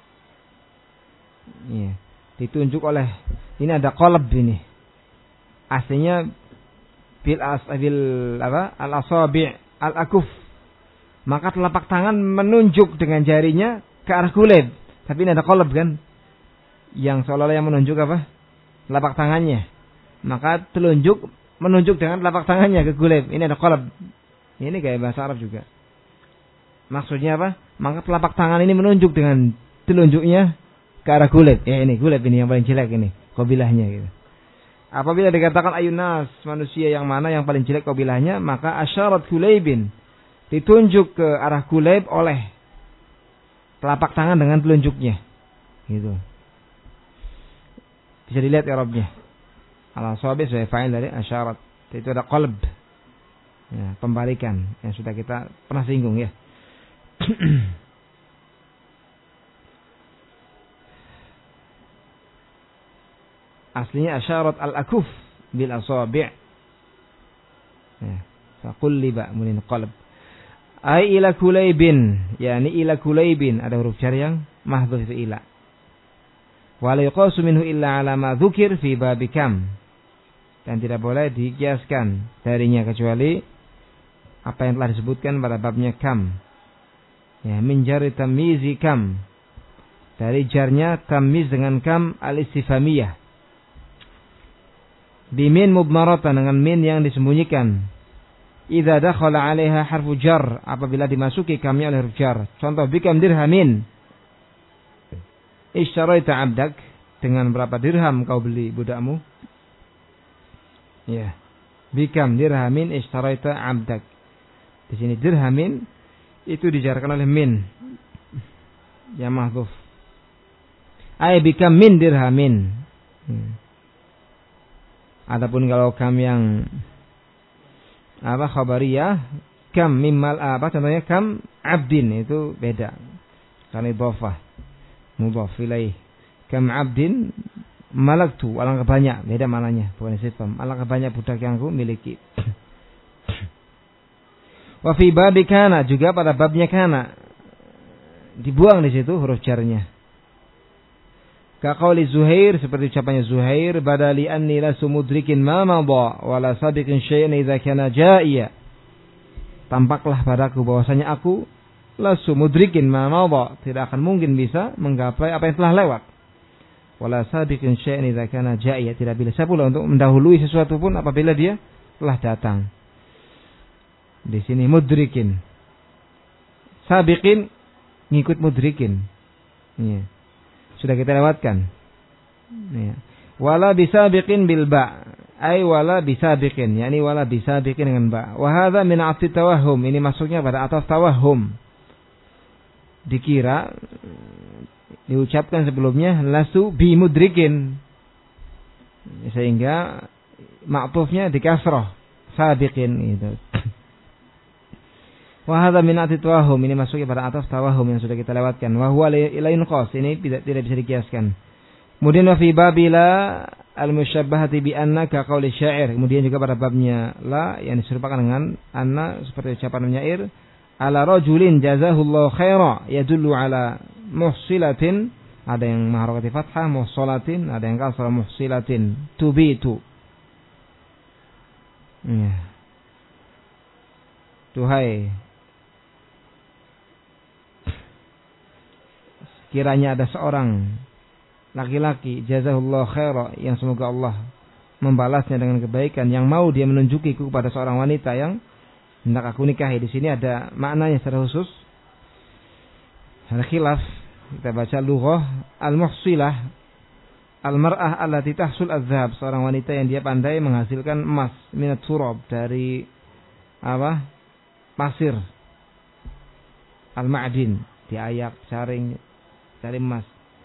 Ya, ditunjuk oleh, ini ada qalb ini. Aslinya bil as bil apa? Al asabi' al akuf. Maka telapak tangan menunjuk dengan jarinya ke arah Kulayb. Tapi ini ada qalb kan? Yang seolah-olah yang menunjuk apa? Telapak tangannya. Maka telunjuk menunjuk dengan telapak tangannya ke Kulayb. Ini ada qalb. Ini kayak bahasa Arab juga. Maksudnya apa? Maka telapak tangan ini menunjuk dengan telunjuknya ke arah Kulayb. Ya ini Kulayb ini yang paling jelek ini, kabilahnya gitu. Apabila dikatakan ayunas, manusia yang mana yang paling jelek kabilahnya, maka asyarat Kulaybin, ditunjuk ke arah Kulayb oleh telapak tangan dengan telunjuknya. Gitu. Bisa dilihat i'rabnya. Al-asabi sebagai fa'il dari asyarat. Itu ada qalb. Ya, pembalikan yang sudah kita pernah singgung ya. Aslinya asyarat al-akuf bil asabi'. Ya, faqulliba mulin qalb. Ai ila kulaybin, yakni ila kulaybin, ada huruf jar yang mahdhuf fi ila. Wa la yuqasu minhu illa ala ma dzukir fi bab kam. Dan tidak boleh dikiaskan darinya kecuali apa yang telah disebutkan pada babnya kam. Ya, min jari tamyizi kam. Dari jarnya tamyiz dengan kam al-istifhamiyah. Bimin mubmaratan, dengan min yang disembunyikan. Idza dakhala 'alaiha harfu jar, apabila dimasuki kamnya oleh huruf jar. Contoh, bikam dirhamin. Ishtaraita 'abdak, dengan berapa dirham kau beli budakmu? Ya. Bikam dirhamin ishtaraita 'abdak. Di sini dirhamin itu dijarkan oleh min. Ya mahdhuf. Ay bikam min dirhamin. Hmm. Adapun kalau kam yang apa khabariyah, kam mimmal apa contohnya kam abdin, itu beda. Karena idhofah mudhaf ilaih. Kam abdin malaktu, alangkah banyak, beda mananya, bukan istifham. Alangkah banyak budak yang aku miliki. Wa fi babi kana, juga pada babnya kana dibuang di situ huruf jarnya. Ka qauli Zuhair, seperti ucapannya Zuhair, badali anni la sumudrikin ma madha wa la sabiqin syai'an idza kana jaiya. Tampaklah padaku bahwasanya aku la sumudrikin ma madha, tidak akan mungkin bisa menggapai apa yang telah lewat. Wa la sabiqin syai'an idza kana jaiya, tidak bisa pula untuk mendahului sesuatu pun apabila dia telah datang. Di sini mudrikin. Sabiqin ngikut mudrikin. Iya. Sudah kita lewatkan. Ya. Wala bisabiqin bil ba, ay wala bisabiqin, yakni wala bisabiqin dengan ba. Wa hadza min afi tawahhum, ini masuknya pada atas tawahhum. Dikira diucapkan sebelumnya lasu bi mudrikin. Sehingga ma'tufnya di kasrah, sabiqin itu. Wa hadza min atitwahum, ini masuknya pada atas tawahum yang sudah kita lewatkan. Wa huwa la yunqas, ini tidak tidak bisa dikiaskan. Kemudian wa fi babila al-musyabbahati bi anna ka qauli syair. Kemudian juga pada babnya la yang diserupakan dengan anna seperti ucapan penyair, ala rajulin jazahullahu khaira, yadullu ala muhsilatin, ada yang maharokati fathah muhsalatin, ada yang kasrah muhsilatin, tubitu. Ya. Tuhai, kiranya ada seorang laki-laki jazahullah khaira, yang semoga Allah membalasnya dengan kebaikan, yang mau dia menunjukiku kepada seorang wanita yang hendak aku nikahi. Di sini ada maknanya secara khusus. Ada khilaf. Kita baca lughah al-muhsilah, al-mar'ah allati tahsul adz-dzahab, seorang wanita yang dia pandai menghasilkan emas, minat turab, dari apa? Pasir. Al-ma'din, diayak, saring, cari emas.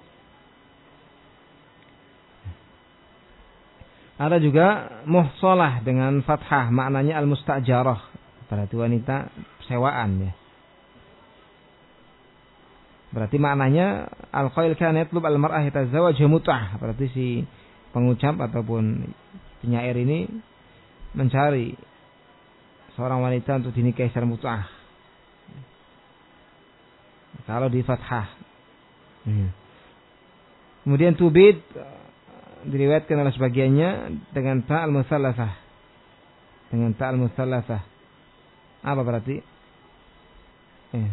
Ada juga muhsalah dengan fathah, maknanya al-mustajarah, berarti wanita sewaan ya. Berarti maknanya al-qail kana yatlub al-mar'ah yatazawwaj mut'ah, berarti si pengucap ataupun penyair ini mencari seorang wanita untuk dinikahi secara mut'ah. Kalau di fathah. Hmm. Kemudian tubid diriwayatkan oleh sebagiannya dengan ta al-musallatsah. Dengan ta al-musallatsah. Apa berarti? Eh.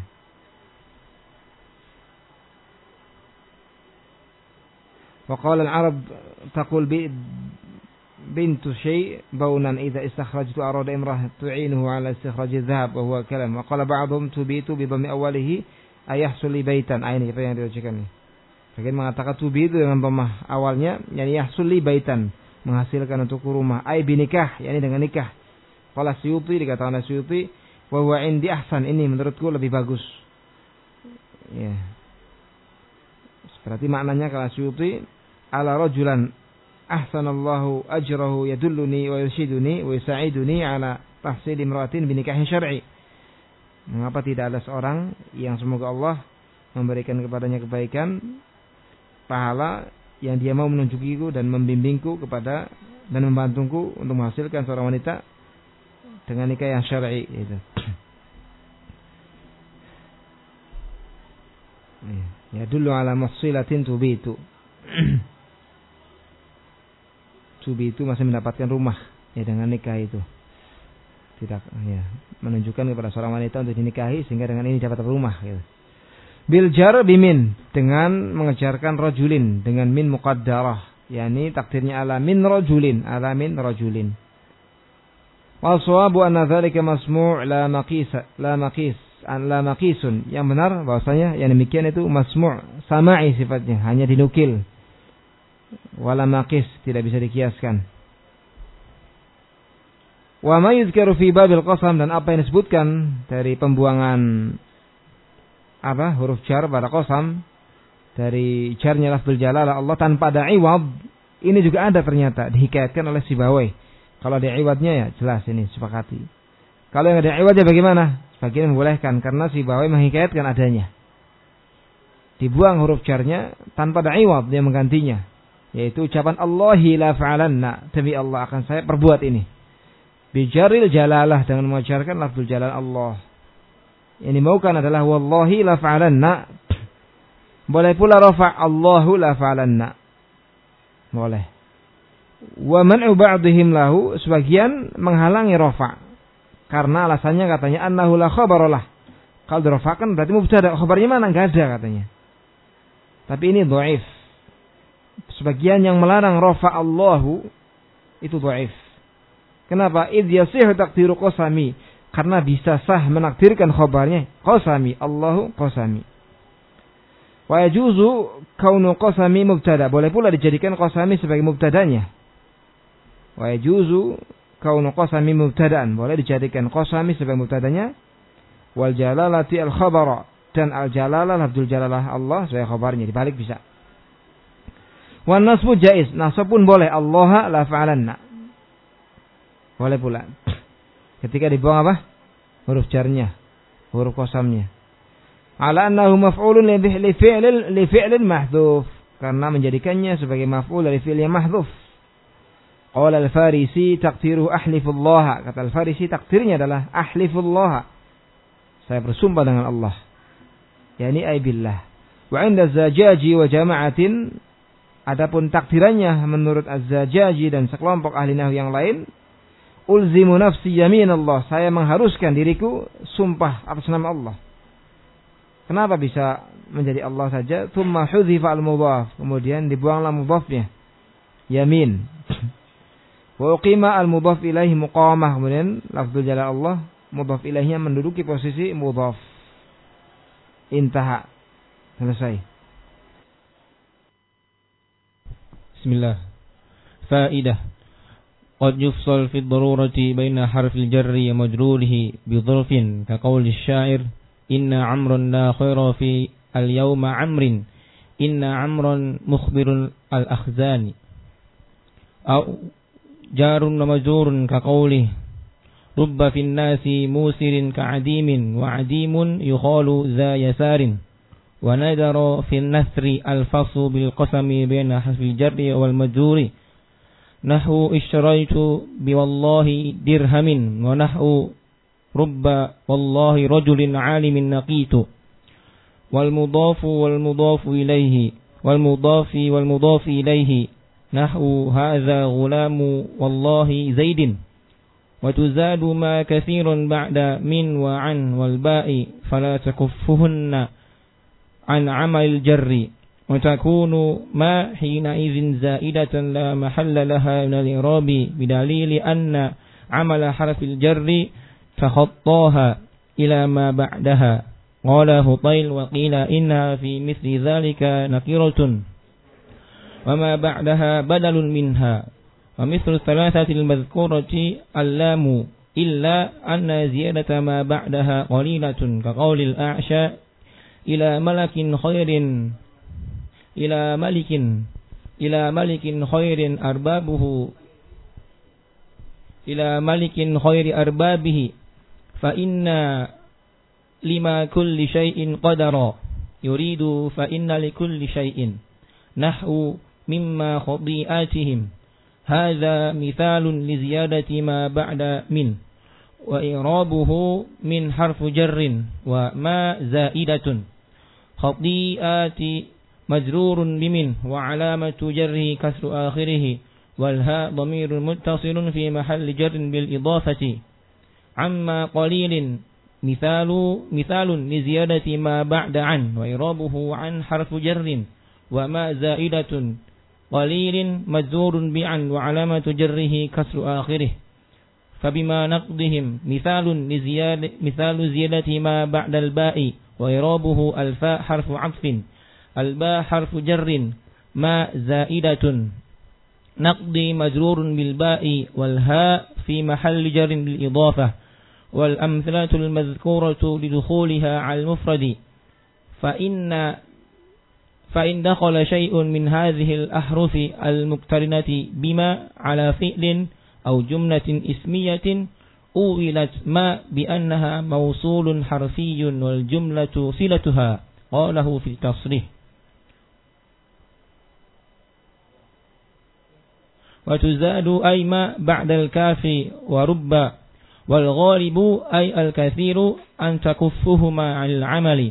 Wa qala al-arab taqul bi bintu syai' baunan idza istakhrajtu arada imrah tu'inuhu ala istikhraj adh-dhahab wa huwa kalam. Wa qala ba'dhum tubitu bi dhammi awwalihi ayahsul baitan. Ah, ini apa yang diucapkan ini? Bagian mengatakan tubitu dengan dhammah awalnya, yakni yahsul baitan, menghasilkan untuk rumah, ay binikah, yakni dengan nikah. Qala Suyuti, dikatakan oleh Suyuti, wa huwa indi ahsan, ini menurutku lebih bagus. Ya. Berarti maknanya kalau Suyuti, ala rajulan ahsanallahu ajrahu yadulluni wa yurshiduni wa yusa'iduni ala tahsil imra'atin binikahin syar'i. Mengapa tidak ada seorang yang semoga Allah memberikan kepadanya kebaikan, pahala, yang dia mau menunjukiku dan membimbingku kepada dan membantuku untuk menghasilkan seorang wanita dengan nikah yang syar'i itu. Ya dulu ala muhsilatin tubitu. Tubitu masih mendapatkan rumah ya dengan nikah itu. Tidak ya menunjukkan kepada seorang wanita untuk dinikahi sehingga dengan ini dapat rumah gitu. Bil jar bimin dengan mengejarkan rajulin dengan min muqaddarah, yakni takdirnya ala min rajulin, ala min rajulin. Wal sawabu anna dzalika masmu' la maqis la maqis an la maqisun. Yang benar bahwasanya yang demikian itu masmu' sama'i sifatnya, hanya dinukil. Wala maqis, tidak bisa dikiaskan. Wa ma yuzkaru fi babil qasam, dan apa yang disebutkan dari pembuangan apa huruf jar pada qasam dari jarnya lafzul jalalah Allah tanpa ada iwad, ini juga ada ternyata dihikayatkan oleh Sibawai. Kalau ada iwadnya ya jelas ini sepakati. Kalau yang ada iwadnya bagaimana? Sebagian membolehkan karena Sibawai menghikayatkan adanya. Dibuang huruf jarnya tanpa ada iwad yang menggantinya, yaitu ucapan Allahi la fa'alanna, demi Allah akan saya perbuat ini. Bijaril jalalah, dengan mengajarkan lafzul jalalah Allah. Yang dimaukan adalah wallahi la fa'alanna. Boleh pula rafa' Allahu la fa'alanna. Boleh. Wa man'u ba'dihim lahu, sebagian menghalangi rafa'. Karena alasannya katanya annahu la khabaralah. Kalau dirafa'kan berarti mubtada, khabarnya mana? Enggak ada katanya. Tapi ini dhaif. Sebagian yang melarang rafa' Allahu itu dhaif. Kenapa? Idh yasihu taqdiru qasami, karena bisa sah menakdirkan khabarnya qasami, Allahu qasami. Wa yajuzu kaunu qasami mubtada, boleh pula dijadikan qasami sebagai mubtadanya. Wa yajuzu kaunu qasami mubtadaan, boleh dijadikan qasami sebagai mubtadanya. Wal jalalati al khabara, dan al jalalah lafzul jalalah Allah sebagai khabarnya, dibalik bisa. Wan nasbu jaiz, nasab pun boleh, Allah la fa'alanna. Boleh pula. Ketika dibuang apa? Huruf jarnya, huruf qasamnya. Ala annahu maf'ulun li fi'lin li fi'lin mahdhuf, karena menjadikannya sebagai maf'ul dari fi'il yang mahdhuf. Qala al-Farisi taqdiru ahlifullah, kata al-Farisi takdirnya adalah ahlifullah, saya bersumpah dengan Allah, yakni ay billah. Wa 'inda az-Zajaji wa jama'atin, adapun takdirannya menurut az-Zajaji dan sekelompok ahli nahwu yang lain, ulzimu nafsi yamin Allah, saya mengharuskan diriku sumpah atas nama Allah. Kenapa bisa menjadi Allah saja? Tsumma hudhifa al-mudhaf, kemudian dibuanglah mudhafnya, yamin. Wa uqima al-mudhaf ilaihi muqamah, kemudian lafzul jalal Allah mudhaf ilaihnya menduduki posisi mudhaf. Intaha, selesai. Bismillah. Faidah. قد يفصل في الضرورة بين حرف الجر ومجروره بظرف كقول الشاعر إن عمرا لا خير في اليوم عمر إن عمرا مخبر الأخزان أو جار ومجرور كقوله رب في الناس موسر كعديم وعديم يقال ذا يسار ونذر في النثر الفصل بالقسم بين حرف الجر والمجرور نحو اشتريت بوالله درهم ونحو رب والله رجل عالم نقيت والمضاف والمضاف إليه والمضاف والمضاف إليه نحو هذا غلام والله زيد وتزاد ما كثير بعد من وعن والباء فلا تكفهن عن عمل الجر وتكون ما حينئذ زائدة لا محل لها من الإعراب بدليل أن عمل حرف الجر تخطاها إلى ما بعدها. قال هطيل وقيل إنها في مثل ذلك نكرة وما بعدها بدل منها ومثل الثلاثة المذكورة اللام إلا أن زيادة ما بعدها قليلة كقول الأعشى إلى ملك خير إلى ملك إلى ملك خير أربابه إلى ملك خير أربابه فإن لما كل شيء قدرا يريد فإن لكل شيء نحو مما خطيئاتهم هذا مثال لزيادة ما بعد من وإعرابه من حرف جر وما زائدة خطيئات مجرور بمن وعلامة جره كسر آخره والهاء ضمير متصل في محل جر بالإضافة عما قليل مثال مثال لزيادة ما بعد عن وإعرابه عن حرف جر وما زائدة قليل مجرور بعن وعلامة جره كسر آخره فبما نقضهم مثال لزيادة مثال زيادة ما بعد الباء وإعرابه الفاء حرف عطف الباء حرف جر ما زائدة نقضي مجرور بالباء والهاء في محل جر بالإضافة والأمثلة المذكورة لدخولها على المفرد فإن فإن دخل شيء من هذه الأحرف المقترنة بما على فعل أو جملة اسمية أولت ما بأنها موصول حرفي والجملة صلتها قاله في التصريح وتزاد أي ما بعد الكاف ورب والغالب أي الكثير أن تكفهما عن العمل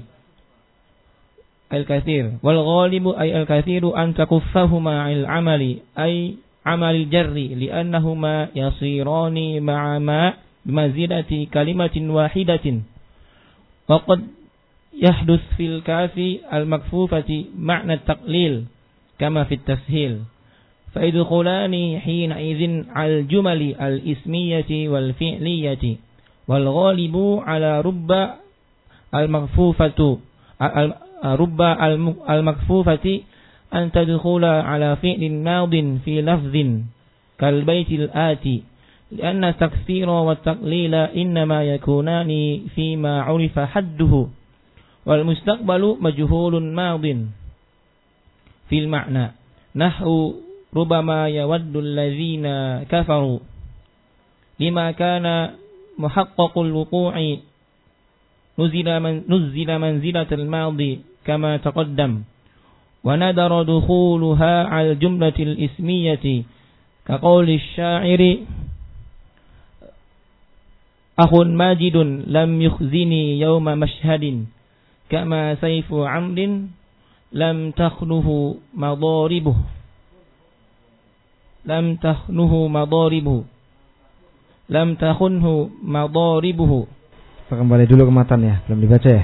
الكثير والغالب أي الكثير أن تكفهما عن العمل أي عمل الجر لأنهما يصيران مع ما بمنزلة كلمة واحدة وقد يحدث في الكاف المكفوفة معنى التقليل كما في التسهيل فيدخلان حينئذ على الجمل الإسمية والفعلية والغالب على رب المكفوفة رب المكفوفة أن تدخل على فعل ماض في لفظ كالبيت الآتي لأن التكثير والتقليل إنما يكونان فيما عرف حده والمستقبل مجهول ماض في المعنى نحو ربما يود الذين كفروا لما كان محقق الوقوع نزل, من نزل منزلة الماضي كما تقدم وندر دخولها على الجملة الإسمية كقول الشاعر أخ ماجد لم يخزني يوم مشهد كما سيف عمرو لم تخنه مضاربه لم تخنه مضاربه لم تخنه مضاربه. Kita kembali dulu ke matan ya, belum dibaca ya.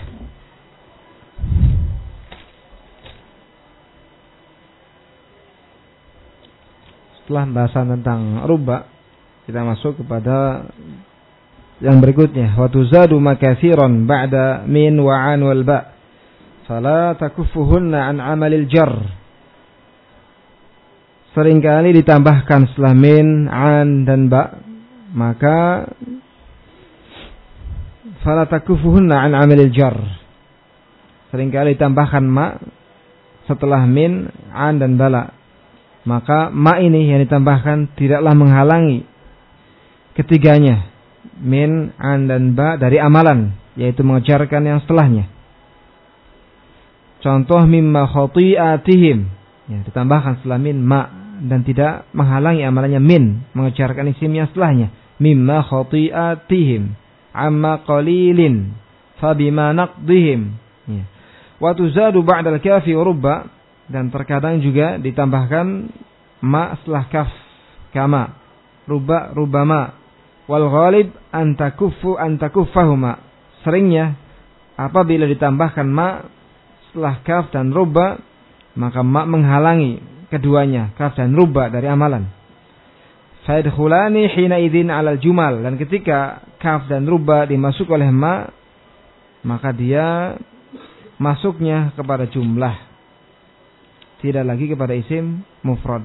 Setelah pembahasan tentang ruba, kita masuk kepada yang berikutnya. Wa tuzadu makatsiran ba'da min wa an wal ba. Fala takuffuhunna an amalil jar. Seringkali ditambahkan setelah min, an dan ba, maka fala takuffuhunna an amalil jar. Seringkali ditambahkan ma setelah min, an dan bala. Maka ma ini yang ditambahkan tidaklah menghalangi ketiganya, min, an dan ba, dari amalan, yaitu mengejarkan yang setelahnya. Contoh mimma khati'atihim, ya, ditambahkan setelah min ma dan tidak menghalangi amalannya min, mengejarkan isim yang setelahnya. Mimma khati'atihim amma qalilin fabima naqdihim. Ya. Wa tuzadu ba'dal kafi wa rubba, dan terkadang juga ditambahkan ma setelah kaf, kama rubba rubbama. Wal ghalib an takuffu an takuffahuma. Seringnya apabila ditambahkan ma setelah kaf dan rubba, maka ma menghalangi keduanya, kaf dan rubba, dari amalan. Fayadkhulani hina idzin 'alal jumal, dan ketika kaf dan rubba dimasuk oleh ma, maka dia masuknya kepada jumlah, tidak lagi kepada isim mufrad.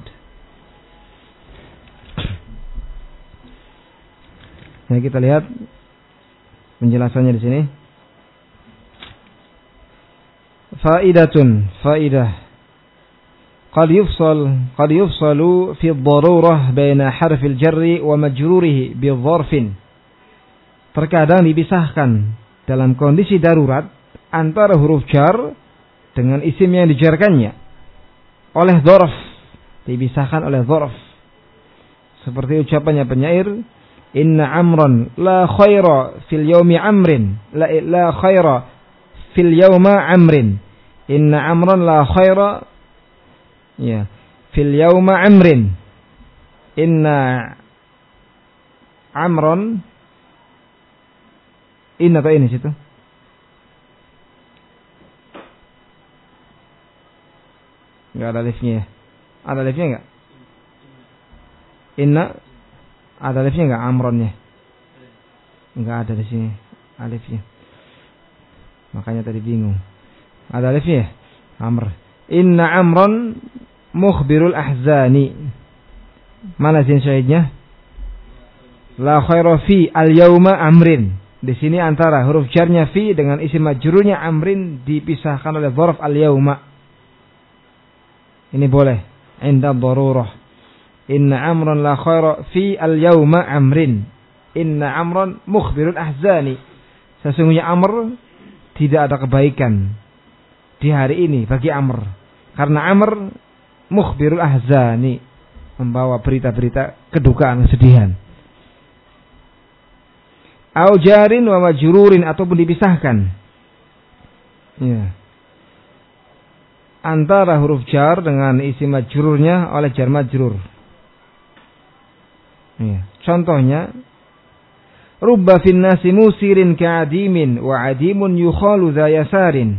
Nah, kita lihat penjelasannya di sini. Faidatun, faidah. Qad yufsal qad yufsalu fi ad-darurah baina harfil jarri wa majrurihi bi dharfin. Terkadang dipisahkan dalam kondisi darurat antara huruf jar dengan isim yang dijarkannya oleh dzarf, dipisahkan oleh dzarf. Seperti ucapannya penyair, inna amran la khaira fil yaumi amrin, la la khaira fil yauma amrin. Inna amran la khaira ya fil yauma amrin. Inna amran inna atau ini situ? Enggak ada alifnya ya? Ada alifnya enggak? Inna ada alifnya enggak amronnya? Enggak ada di sini alifnya. Makanya tadi bingung. Ada alifnya ya? Amr. Inna amron mukhbirul ahzani. Mana sin syahidnya? La khaira fi al-yauma amrin. Di sini antara huruf jarnya fi dengan isim majrurnya amrin dipisahkan oleh dzaraf al-yauma. Ini boleh. Inda darurah. Inna amran la khaira fi al-yauma amrin. Inna amran mukhbirul ahzani. Sesungguhnya Amr tidak ada kebaikan di hari ini bagi Amr. Karena Amr mukhbirul ahzani, membawa berita-berita kedukaan, kesedihan. Au jarin wa majrurin, ataupun dipisahkan. Ya. Antara huruf jar dengan isim majrurnya oleh jar majrur. Ya. Contohnya, rubba fin nasi musirin ka'adimin wa adimun yukhalu dha yasarin.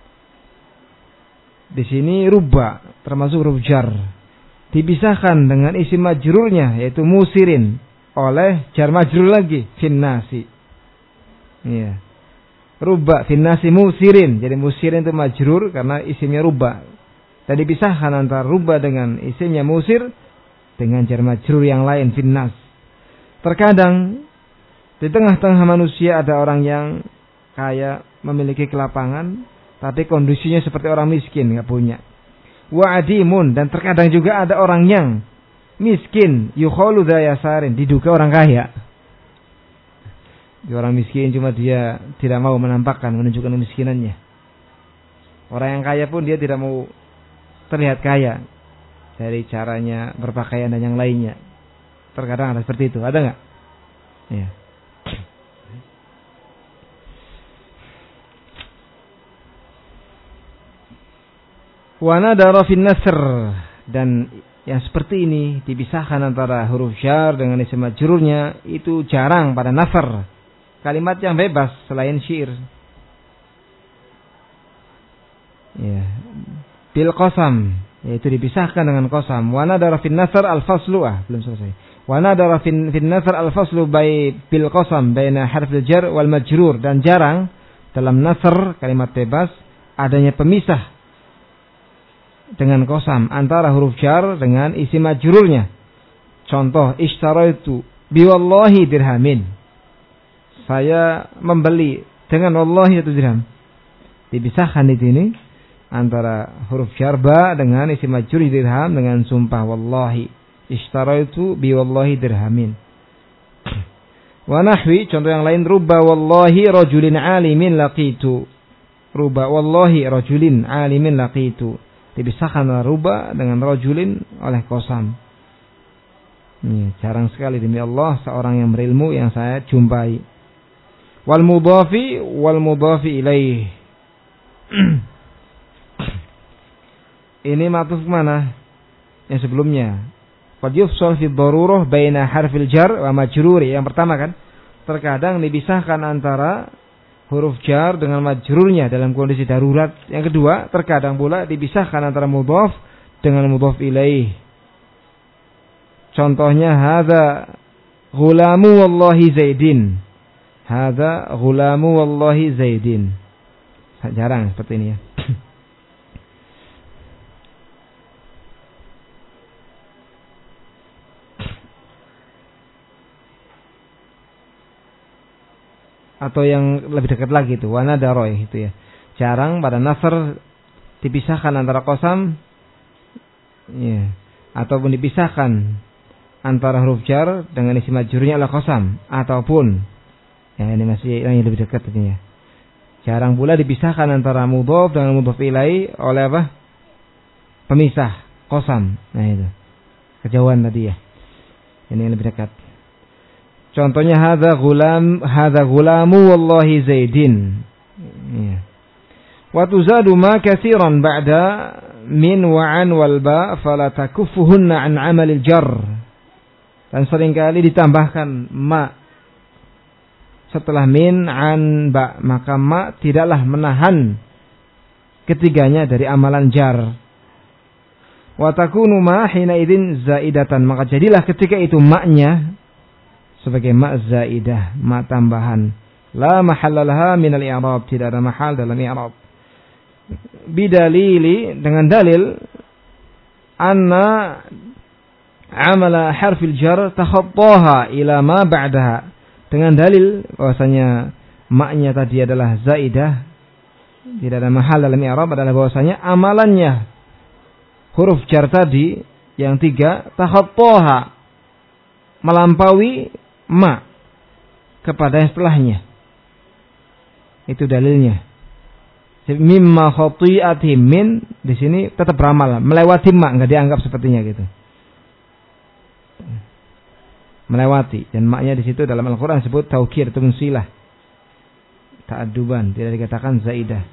Di sini rubba termasuk huruf jar dipisahkan dengan isim majrurnya yaitu musirin oleh jar majrur lagi fin nasi. Iya. Rubba fin nasi musirin. Jadi musirin itu majrur karena isimnya rubba. Dan dipisahkan antara rubba dengan isimnya musir dengan jar majrur yang lain fin nas. Terkadang di tengah-tengah manusia ada orang yang kaya, memiliki kelapangan, tapi kondisinya seperti orang miskin, nggak punya. Wa adimun, dan terkadang juga ada orang yang miskin, yukhalu dha yasarin, diduga orang kaya. Dia orang miskin cuma dia tidak mau menampakkan, menunjukkan kemiskinannya. Orang yang kaya pun dia tidak mau terlihat kaya dari caranya berpakaian dan yang lainnya. Terkadang ada seperti itu, ada nggak? Ya. Wa nadara fin nasr, dan yang seperti ini dipisahkan antara huruf jar dengan isim majrurnya itu jarang pada nasr, kalimat yang bebas selain syair. Ya, bil qasam, yaitu dipisahkan dengan qasam. Wa nadara fin nasr al faslu, ah belum selesai. Wa nadara fin fin nasr al faslu bai bil qasam baina harfil jar wal majrur, dan jarang dalam nasr kalimat bebas adanya pemisah dengan qasam antara huruf jar dengan isim majrurnya. Contoh, ishtaraitu biwallahi dirhamin. Saya membeli dengan wallahi satu dirham. Dipisahkan di sini antara huruf jar ba dengan isim majrur dirham dengan sumpah wallahi. Ishtaraitu biwallahi dirhamin. Wa nahwi, contoh yang lain, rubba wallahi rajulin alimin laqitu. Rubba wallahi rajulin alimin laqitu. Dipisahkan ruba dengan rajulin oleh qasam. Ini jarang sekali demi Allah seorang yang berilmu yang saya jumpai. Wal mudhafi wal mudhafi ilaih. Ini matuf mana? Yang sebelumnya. Qad yufsal fi darurah baina harfil jar wa majruri. Yang pertama kan, terkadang dipisahkan antara huruf jar dengan majrurnya dalam kondisi darurat. Yang kedua, terkadang pula dipisahkan antara mudhaf dengan mudhaf ilaih. Contohnya, hadza ghulamu wallahi zaidin. Hadza ghulamu wallahi zaidin. Jarang seperti ini ya. Atau yang lebih dekat lagi itu wana daroy itu ya. Jarang pada nasr dipisahkan antara qasam ya, ataupun dipisahkan antara huruf jar dengan isim majrurnya adalah qasam, ataupun ya ini masih yang lebih dekat ini ya. Jarang pula dipisahkan antara mudhaf dengan mudhaf ilai oleh apa? Pemisah qasam. Nah itu. Kejauhan tadi ya. Ini yang lebih dekat. Contohnya hadza gulam hadza gulamu wallahi Zaidin. Ya. Wa tuzadu ma katsiran ba'da min wa an wal ba fala takuffuhunna an amalil jar. Dan seringkali ditambahkan ma setelah min an ba, maka ma tidaklah menahan ketiganya dari amalan jar. Wa takunu ma hina idzin zaidatan, maka jadilah ketika itu maknya sebagai ma zaidah, ma tambahan. La mahalla laha min al-i'rab, tidak ada mahal dalam i'rab. Bidalili, dengan dalil anna amala harfil jar takhattaha ila ma ba'daha. Dengan dalil bahwasanya maknya tadi adalah zaidah, tidak ada mahal dalam i'rab, adalah bahwasanya amalannya huruf jar tadi yang tiga takhattaha, melampaui ma kepada yang setelahnya. Itu dalilnya. Mimma khati'atihim, min di sini tetap beramal, melewati ma, enggak dianggap sepertinya gitu. Melewati, dan maknya di situ dalam Al-Qur'an disebut taukir atau musilah. Ta'adduban, tidak dikatakan zaidah.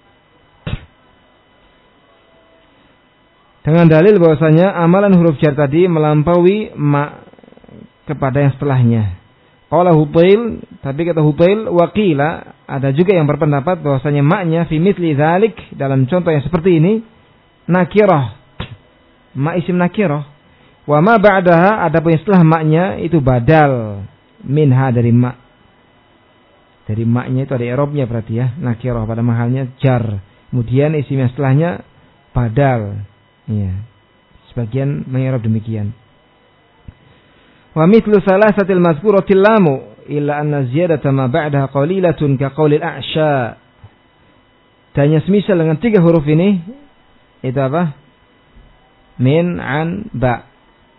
Dengan dalil bahwasanya amalan huruf jar tadi melampaui ma kepada yang setelahnya. Qala Hutail, tapi kata Hutail, waqila, ada juga yang berpendapat bahwasanya maknya fi mithli dzalik, dalam contoh yang seperti ini, nakirah, ma isim nakirah, wa ma ba'daha, adapun setelah maknya itu badal minha, dari ma. Dari maknya itu ada i'rabnya berarti ya, nakirah pada mahalnya jar. Kemudian isim yang setelahnya badal. Iya. Sebagian meng'irab demikian. Wa mithlu salasatil mazkuratil lamu illa anna ziyadata ma ba'daha qalilatun ka qaulil a'sha. Dan semisal dengan tiga huruf ini itu apa? Min, an, ba.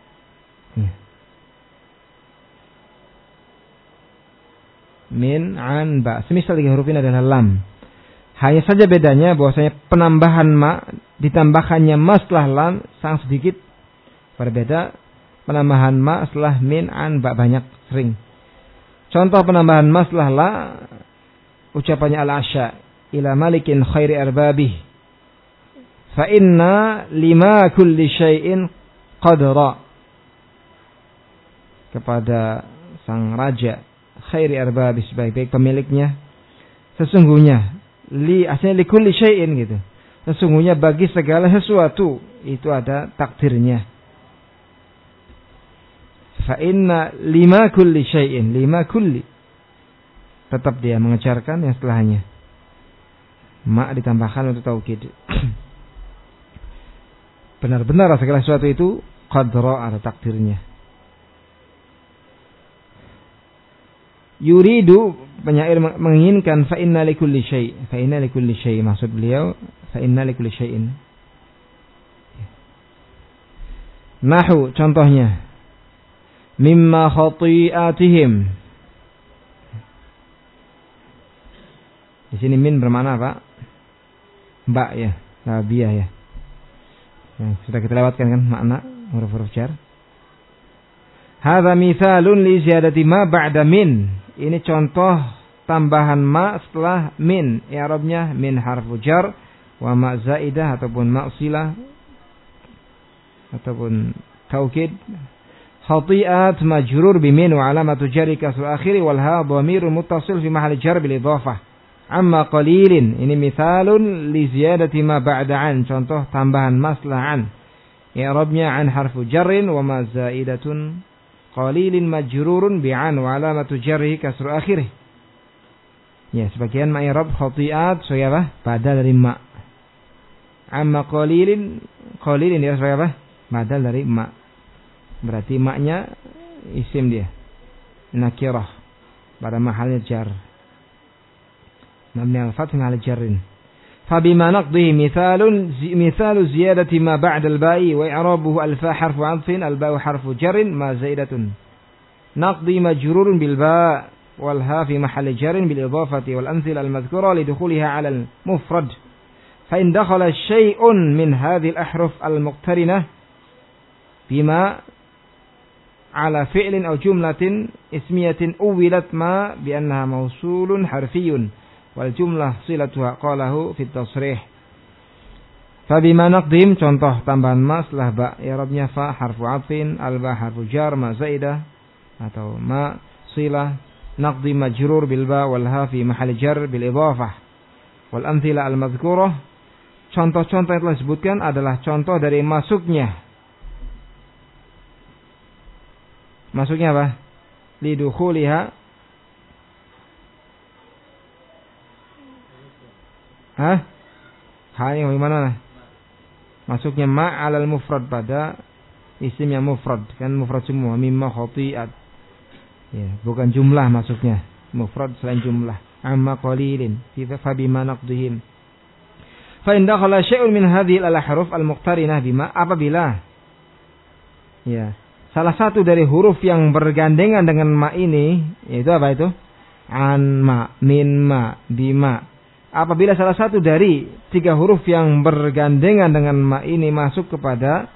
Min, an, ba. Semisal tiga huruf ini adalah lam. Hanya saja bedanya bahwasanya penambahan ma, ditambahkannya ma setelah lam sangat sedikit. Berbeda penambahan ma setelah min, an, ba banyak, sering. Contoh penambahan ma setelah la, ucapannya al-asya, ila malikin khairi arbabih, fa inna lima kulli syai'in qadra, kepada sang raja khairi arbabih, sebaik-baik pemiliknya, sesungguhnya li, aslinya li kulli syai'in gitu, sesungguhnya bagi segala sesuatu itu ada takdirnya. Fa inna lima kulli syai'in, lima kulli, tetap dia mengejarkan yang setelahnya. Ma ditambahkan untuk taukid. Benar-benar segala sesuatu itu qadra, ada takdirnya. Yuridu, penyair menginginkan fa inna likulli syai', fa inna likulli syai', maksud beliau fa inna likulli syai'in. Nahu, contohnya mimma khati'atihim. Di sini min bermakna apa? Ba ya, labiyah ya. Yang sudah kita lewatkan kan makna huruf-huruf jar. Hadza mithalun li ziyadati ma ba'da min. Ini contoh tambahan ma setelah min. I'rabnya min harfu jar wa ma zaidah ataupun ma silah ataupun taukid. Khati'at majrur bimin wa alamatu jarri kasr akhiri wal ha dhamirun muttasil fi mahalli jar bil idhafah. Amma qalilin, ini mithalun li ziyadati ma ba'da an, contoh tambahan maslah an. I'rabnya an harfu jarrin wa ma zaidatun qalilin majrurun bi an wa alamatu jarri kasr akhiri. Ya, sebagian ma i'rab khati'at sebagai apa? Badal dari ma. Amma qalilin, qalilin dia sebagai apa? Badal dari ma. Berarti maknya isim dia, nakirah pada mahalnya jar, mabni al-fath ala jarrin. Fabima naqdihi mithalun mithalu ziyadati ma ba'da al-ba'i wa i'rabuhu al-fa harfu 'athfin al-ba'u harfu jarrin ma zaidatun. Naqdi majrurun bil ba' wal ha fi mahalli jarrin bil idafati wal amthila al-madhkura li dukhuliha 'ala al-mufrad. Fa in dakhala shay'un min hadhihi al-ahruf al-muqtarinah bima ala fi'lin aw jumlatin ismiyatin uwilat ma bi annaha mausulun harfiyun wal jumlah silatuha qalahu fit tasrih. Fa bima naqdim, contoh tambahan ma setelah ba i'rabnya fa harfu atfin, al ba harfu jar ma zaidah atau ma silah, naqdi majrur bil ba wal ha fi mahall jar bil idhafah. Wal amthila al madhkurah, contoh-contoh yang telah disebutkan adalah contoh dari masuknya. Masuknya apa? Lidukhuliha. Hah? Hanya bagaimana? Masuknya ma alal mufrad pada isim yang mufrad, kan mufrad semua, mimma khati'at. Ya, bukan jumlah masuknya. Mufrad selain jumlah. Amma qalilin fi fa bima naqdihim. Fa in dakhala syai'un min hadhihi al-ahruf al-muqtarinah bima, apabila ya, salah satu dari huruf yang bergandengan dengan ma ini, yaitu apa itu? An ma, min ma, bima. Apabila salah satu dari tiga huruf yang bergandengan dengan ma ini masuk kepada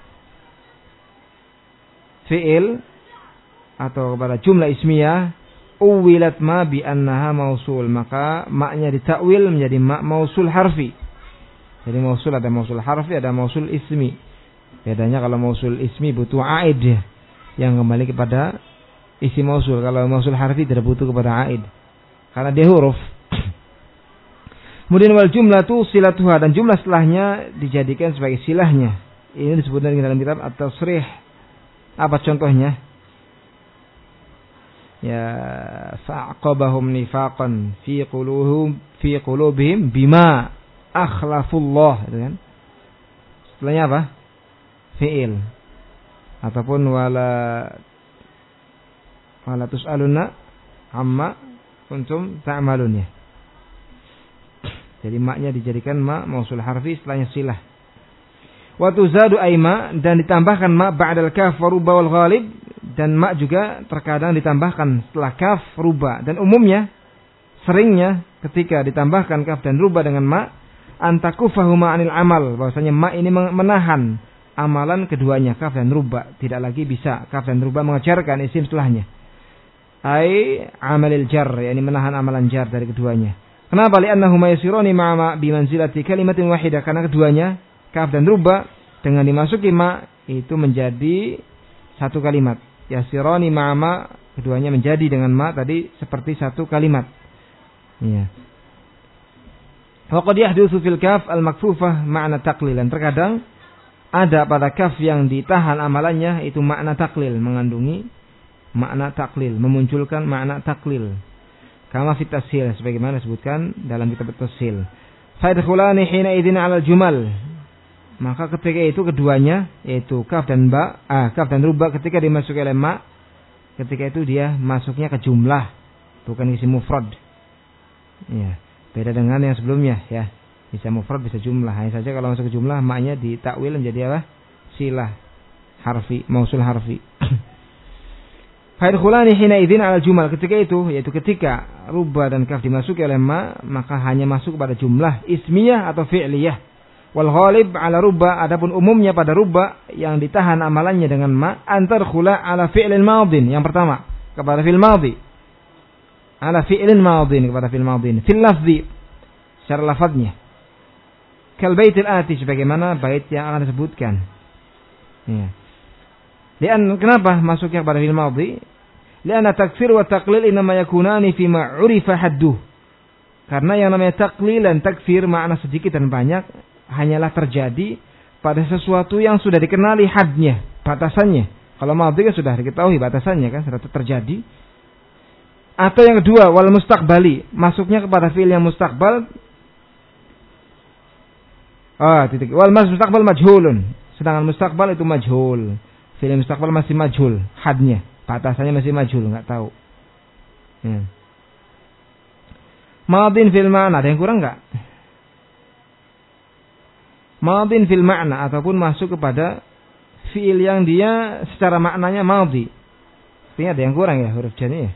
fi'il atau kepada jumlah ismiyah, uwilat ma bi annaha mausul, maka maknya ditakwil menjadi ma mausul harfi. Jadi mausul ada mausul harfi, ada mausul ismi. Bedanya kalau mausul ismi butuh aid yang kembali kepada isi mausul. Kalau mausul harfi tidak butuh kepada aid karena dia huruf. Kemudian wal jumlah tu silatuha, dan jumlah setelahnya dijadikan sebagai silahnya. Ini disebutkan dalam kitab at-tasrih. Apa contohnya? Ya, fa'aqabahum nifaqan fi quluhum fi qulubihim bima akhlafullah, itu kan? Setelahnya apa? Fi'il. Ataupun wala wala tus'aluna amma kuntum ta'malun, ya. Jadi maknya dijadikan ma mausul harfi, setelahnya silah. Wa tuzadu aima, dan ditambahkan ma ba'dal kaf wa ruba wal ghalib, dan ma juga terkadang ditambahkan setelah kaf, ruba, dan umumnya seringnya ketika ditambahkan kaf dan ruba dengan ma antakufahuma anil amal, bahwasanya ma ini menahan amalan keduanya, kaf dan ruba. Tidak lagi bisa kaf dan ruba mengejarkan isim setelahnya. Ai amalil jar, yakni menahan amalan jar dari keduanya. Kenapa? Li'annahuma yasirani ma'a bi manzilati kalimatin wahidah, karena keduanya kaf dan ruba dengan dimasuki ma itu menjadi satu kalimat. Yasirani ma'a ma, keduanya menjadi dengan ma tadi seperti satu kalimat. Iya. Wa qad yahdutsu fil kaf al-makfufah ma'na taqlil, dan terkadang ada pada kaf yang ditahan amalannya itu makna taklil, mengandungi makna taklil, memunculkan makna taklil. Kama fit tashil, sebagaimana disebutkan dalam kitab at-tashil. Fa yadkhulani hina idzin 'ala al-jumal. Maka ketika itu keduanya, yaitu kaf dan ba, ah, kaf dan ruba, ketika dimasuki oleh ma, ketika itu dia masuknya ke jumlah, bukan isim mufrad. Ya, beda dengan yang sebelumnya, ya. Bisa mufrad, bisa jumlah. Hanya saja kalau masuk ke jumlah, maknya ditakwil menjadi apa? Silah harfi, mausul harfi. Fa'idkhulani hina idzin 'ala jumal, ketika itu, yaitu ketika ruba dan kaf dimasuki oleh ma, maka hanya masuk pada jumlah ismiyah atau fi'liyah. Wal ghalib 'ala ruba, adapun umumnya pada ruba yang ditahan amalannya dengan ma, antar khula 'ala fi'lin madin, yang pertama kepada fi'il madhi. 'Ala fi'lin madin, kepada fi'il madin. Fil lafzi, secara lafadznya. Kal baitil ati, sebagaimana bait yang akan disebutkan. Ya. Lian, kenapa masuknya kepada fi'il madhi? Lianna takfir wa taqlil inma yakunani fi ma 'urifa hadduh. Karena yang namanya taklil dan takfir, makna sedikit dan banyak, hanyalah terjadi pada sesuatu yang sudah dikenali hadnya, batasannya. Kalau madhi kan sudah diketahui batasannya, kan sudah terjadi. Atau yang kedua, wal mustaqbali, masuknya kepada fi'il yang mustaqbal. Ah, titik. Wal mustaqbal majhulun. Sedangkan mustaqbal itu majhul. Fi'il mustaqbal masih majhul, hadnya, batasannya masih majhul, enggak tahu. Hmm. Madin fil ma'na, ada yang kurang enggak? Madin fil ma'na, ataupun masuk kepada fi'il yang dia secara maknanya madhi. Ini ada yang kurang ya huruf jan ya.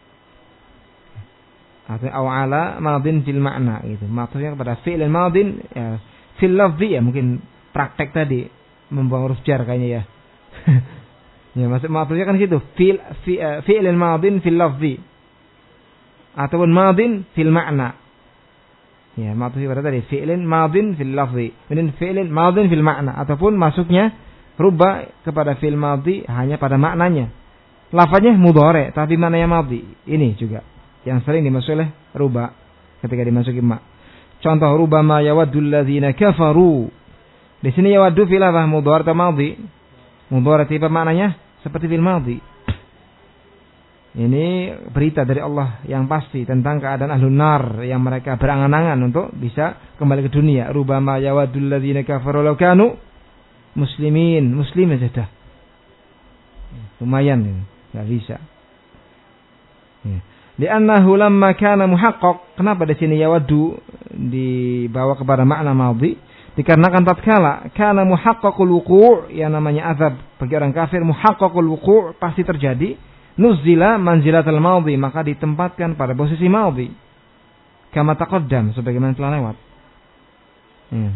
Atau awala madin fil ma'na gitu. Maksudnya kepada fi'il madin ya, fil lafzi ya, mungkin praktek tadi membuang huruf jar kayaknya ya. Ya, maksud maksudnya kan situ, fi'il fi'il madin fil lafzi ataupun madin fil ma'na. Ya, maksudnya pada tadi fi'il madin fil lafzi, kemudian fi'il madin fil ma'na ataupun masuknya rubba kepada fi'il madhi hanya pada maknanya. Lafaznya mudhari tapi maknanya madhi. Ini juga yang sering dimaksud oleh rubba ketika dimasuki ma. Contoh rubama yawaddul ladzina kafaru. Di sini yawaddu fil apa? Mudhari atau madhi? Mudhari tipe maknanya seperti fil madhi. Ini berita dari Allah yang pasti tentang keadaan ahlun nar yang mereka berangan-angan untuk bisa kembali ke dunia. Rubama yawaddul ladzina kafaru law kanu muslimin, muslim aja dah. Lumayan ini, enggak bisa. Ya. Li'annahu lamma kana muhaqqaq. Kenapa di sini yawaddu dibawa kepada makna madhi? Dikarenakan tatkala kana muhaqqaqul wuqu', yang namanya azab bagi orang kafir muhaqqaqul wuqu' pasti terjadi, nuzila manzilatal madhi, maka ditempatkan pada posisi madhi. Kama taqaddam, sebagaimana telah lewat. Ya.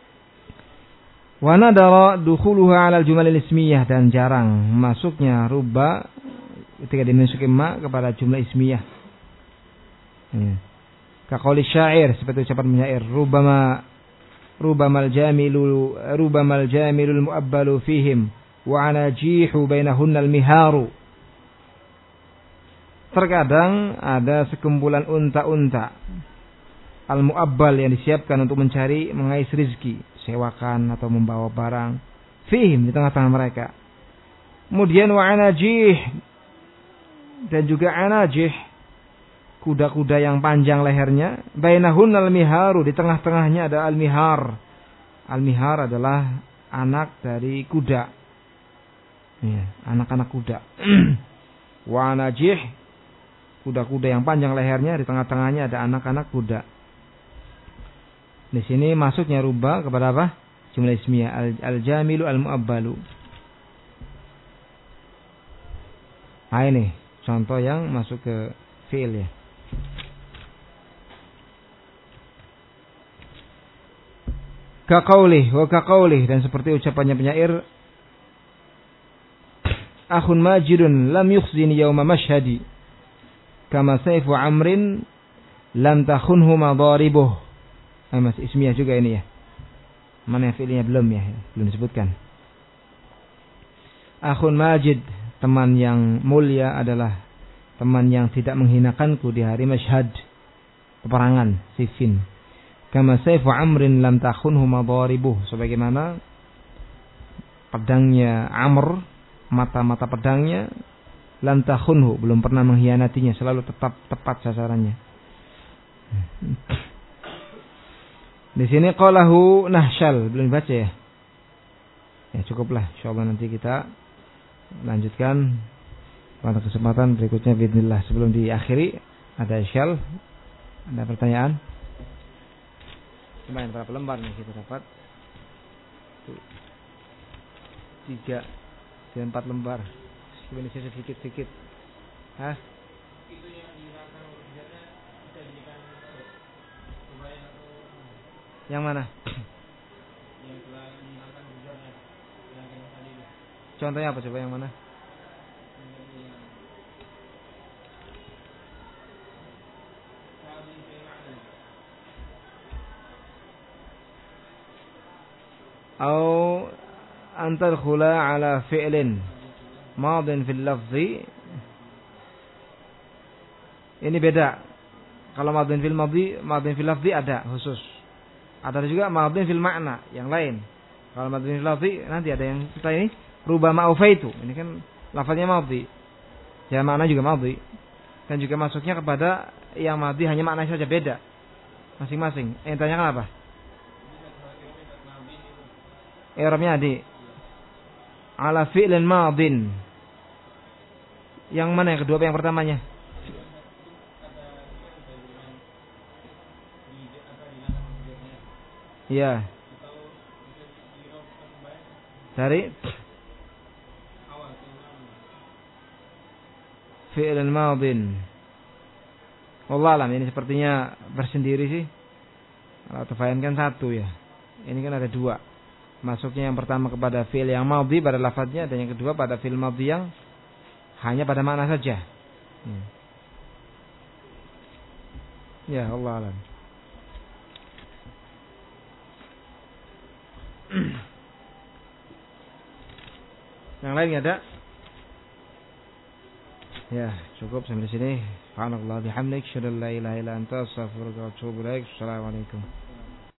Wa nadara dukhuluha 'ala al-jumal al-ismiyah, dan jarang masuknya rubba ketika dimasuki ma kepada jumlah ismiyah. Ya. Ka qauli syair, seperti ucapan penyair, rubama rubamal jamilu rubamal jamilul mu'abbalu fihim wa anajihu bainahunnal miharu. Terkadang ada sekumpulan unta-unta al-mu'abbal yang disiapkan untuk mencari mengais rizki, sewakan atau membawa barang, fihim, di tengah-tengah mereka. Kemudian wa anajih, dan juga anajih, kuda-kuda yang panjang lehernya, bainahunnal miharu, di tengah-tengahnya ada al-mihar. Al-mihar adalah anak dari kuda. Ya, anak-anak kuda. Wa anajih, kuda-kuda yang panjang lehernya, di tengah-tengahnya ada anak-anak kuda. Di sini masuknya rubba kepada apa? Jumlah ismiyah, al-jamilu al-mu'abbalu. Nah ini contoh yang masuk ke fi'il ya. Kaqaulih wa kaqaulih, dan seperti ucapannya penyair, akhun majidun lam yukhzini yawma mashhadi kama sayfu amrin lam takhunhu madaribuh. Ah, masih ismiyah juga ini ya. Mana yang fi'ilnya belum ya, belum disebutkan. Akhun majid, teman yang mulia adalah teman yang tidak menghinakanku di hari masyhad, peperangan Siffin. Kama sayfu amrin lam takhunhu madaribuh, sebagaimana pedangnya Amr, mata-mata pedangnya lam takhunhu, belum pernah mengkhianatinya, selalu tetap tepat sasarannya. Di sini qalahu Nahsyal, belum dibaca ya? Ya cukuplah, insyaallah nanti kita lanjutkan pada kesempatan berikutnya bismillah. Sebelum diakhiri, ada Syal, ada pertanyaan? Lumayan berapa lembar nih kita dapat? Tiga dan empat lembar. Sebenarnya sedikit-sedikit. Hah? Yang mana? Contohnya apa coba, yang mana? Au antar khula ala fi'lin madin fil lafzi. Ini beda. Kalau madin fil madhi, madin fil lafzi ada khusus. Ada juga madin fil makna yang lain. Kalau madin fil lafzi nanti ada yang kita ini rubama aufaitu. Ini kan lafaznya madhi. Ya makna juga madhi. Dan juga masuknya kepada yang madhi hanya maknanya saja beda. Masing-masing. Eh tanyakan apa? I'rabnya adik. Ala fi'lin madin. Yang mana yang kedua apa yang pertamanya? Ya. Dari fi'lin madin. Wallah alam, ini sepertinya bersendiri sih. Kalau tefayan kan satu ya. Ini kan ada dua. masuknya yang pertama kepada fi'il yang madhi pada lafadznya, dan yang kedua pada fi'il madhi yang hanya pada makna saja. Hmm. Ya Allah alam. Yang lain ada? Ya, cukup sampai sini. Subhanallah bihamdik, syada la ilaha illa anta, astaghfiruka wa atubu ilaik. Assalamualaikum.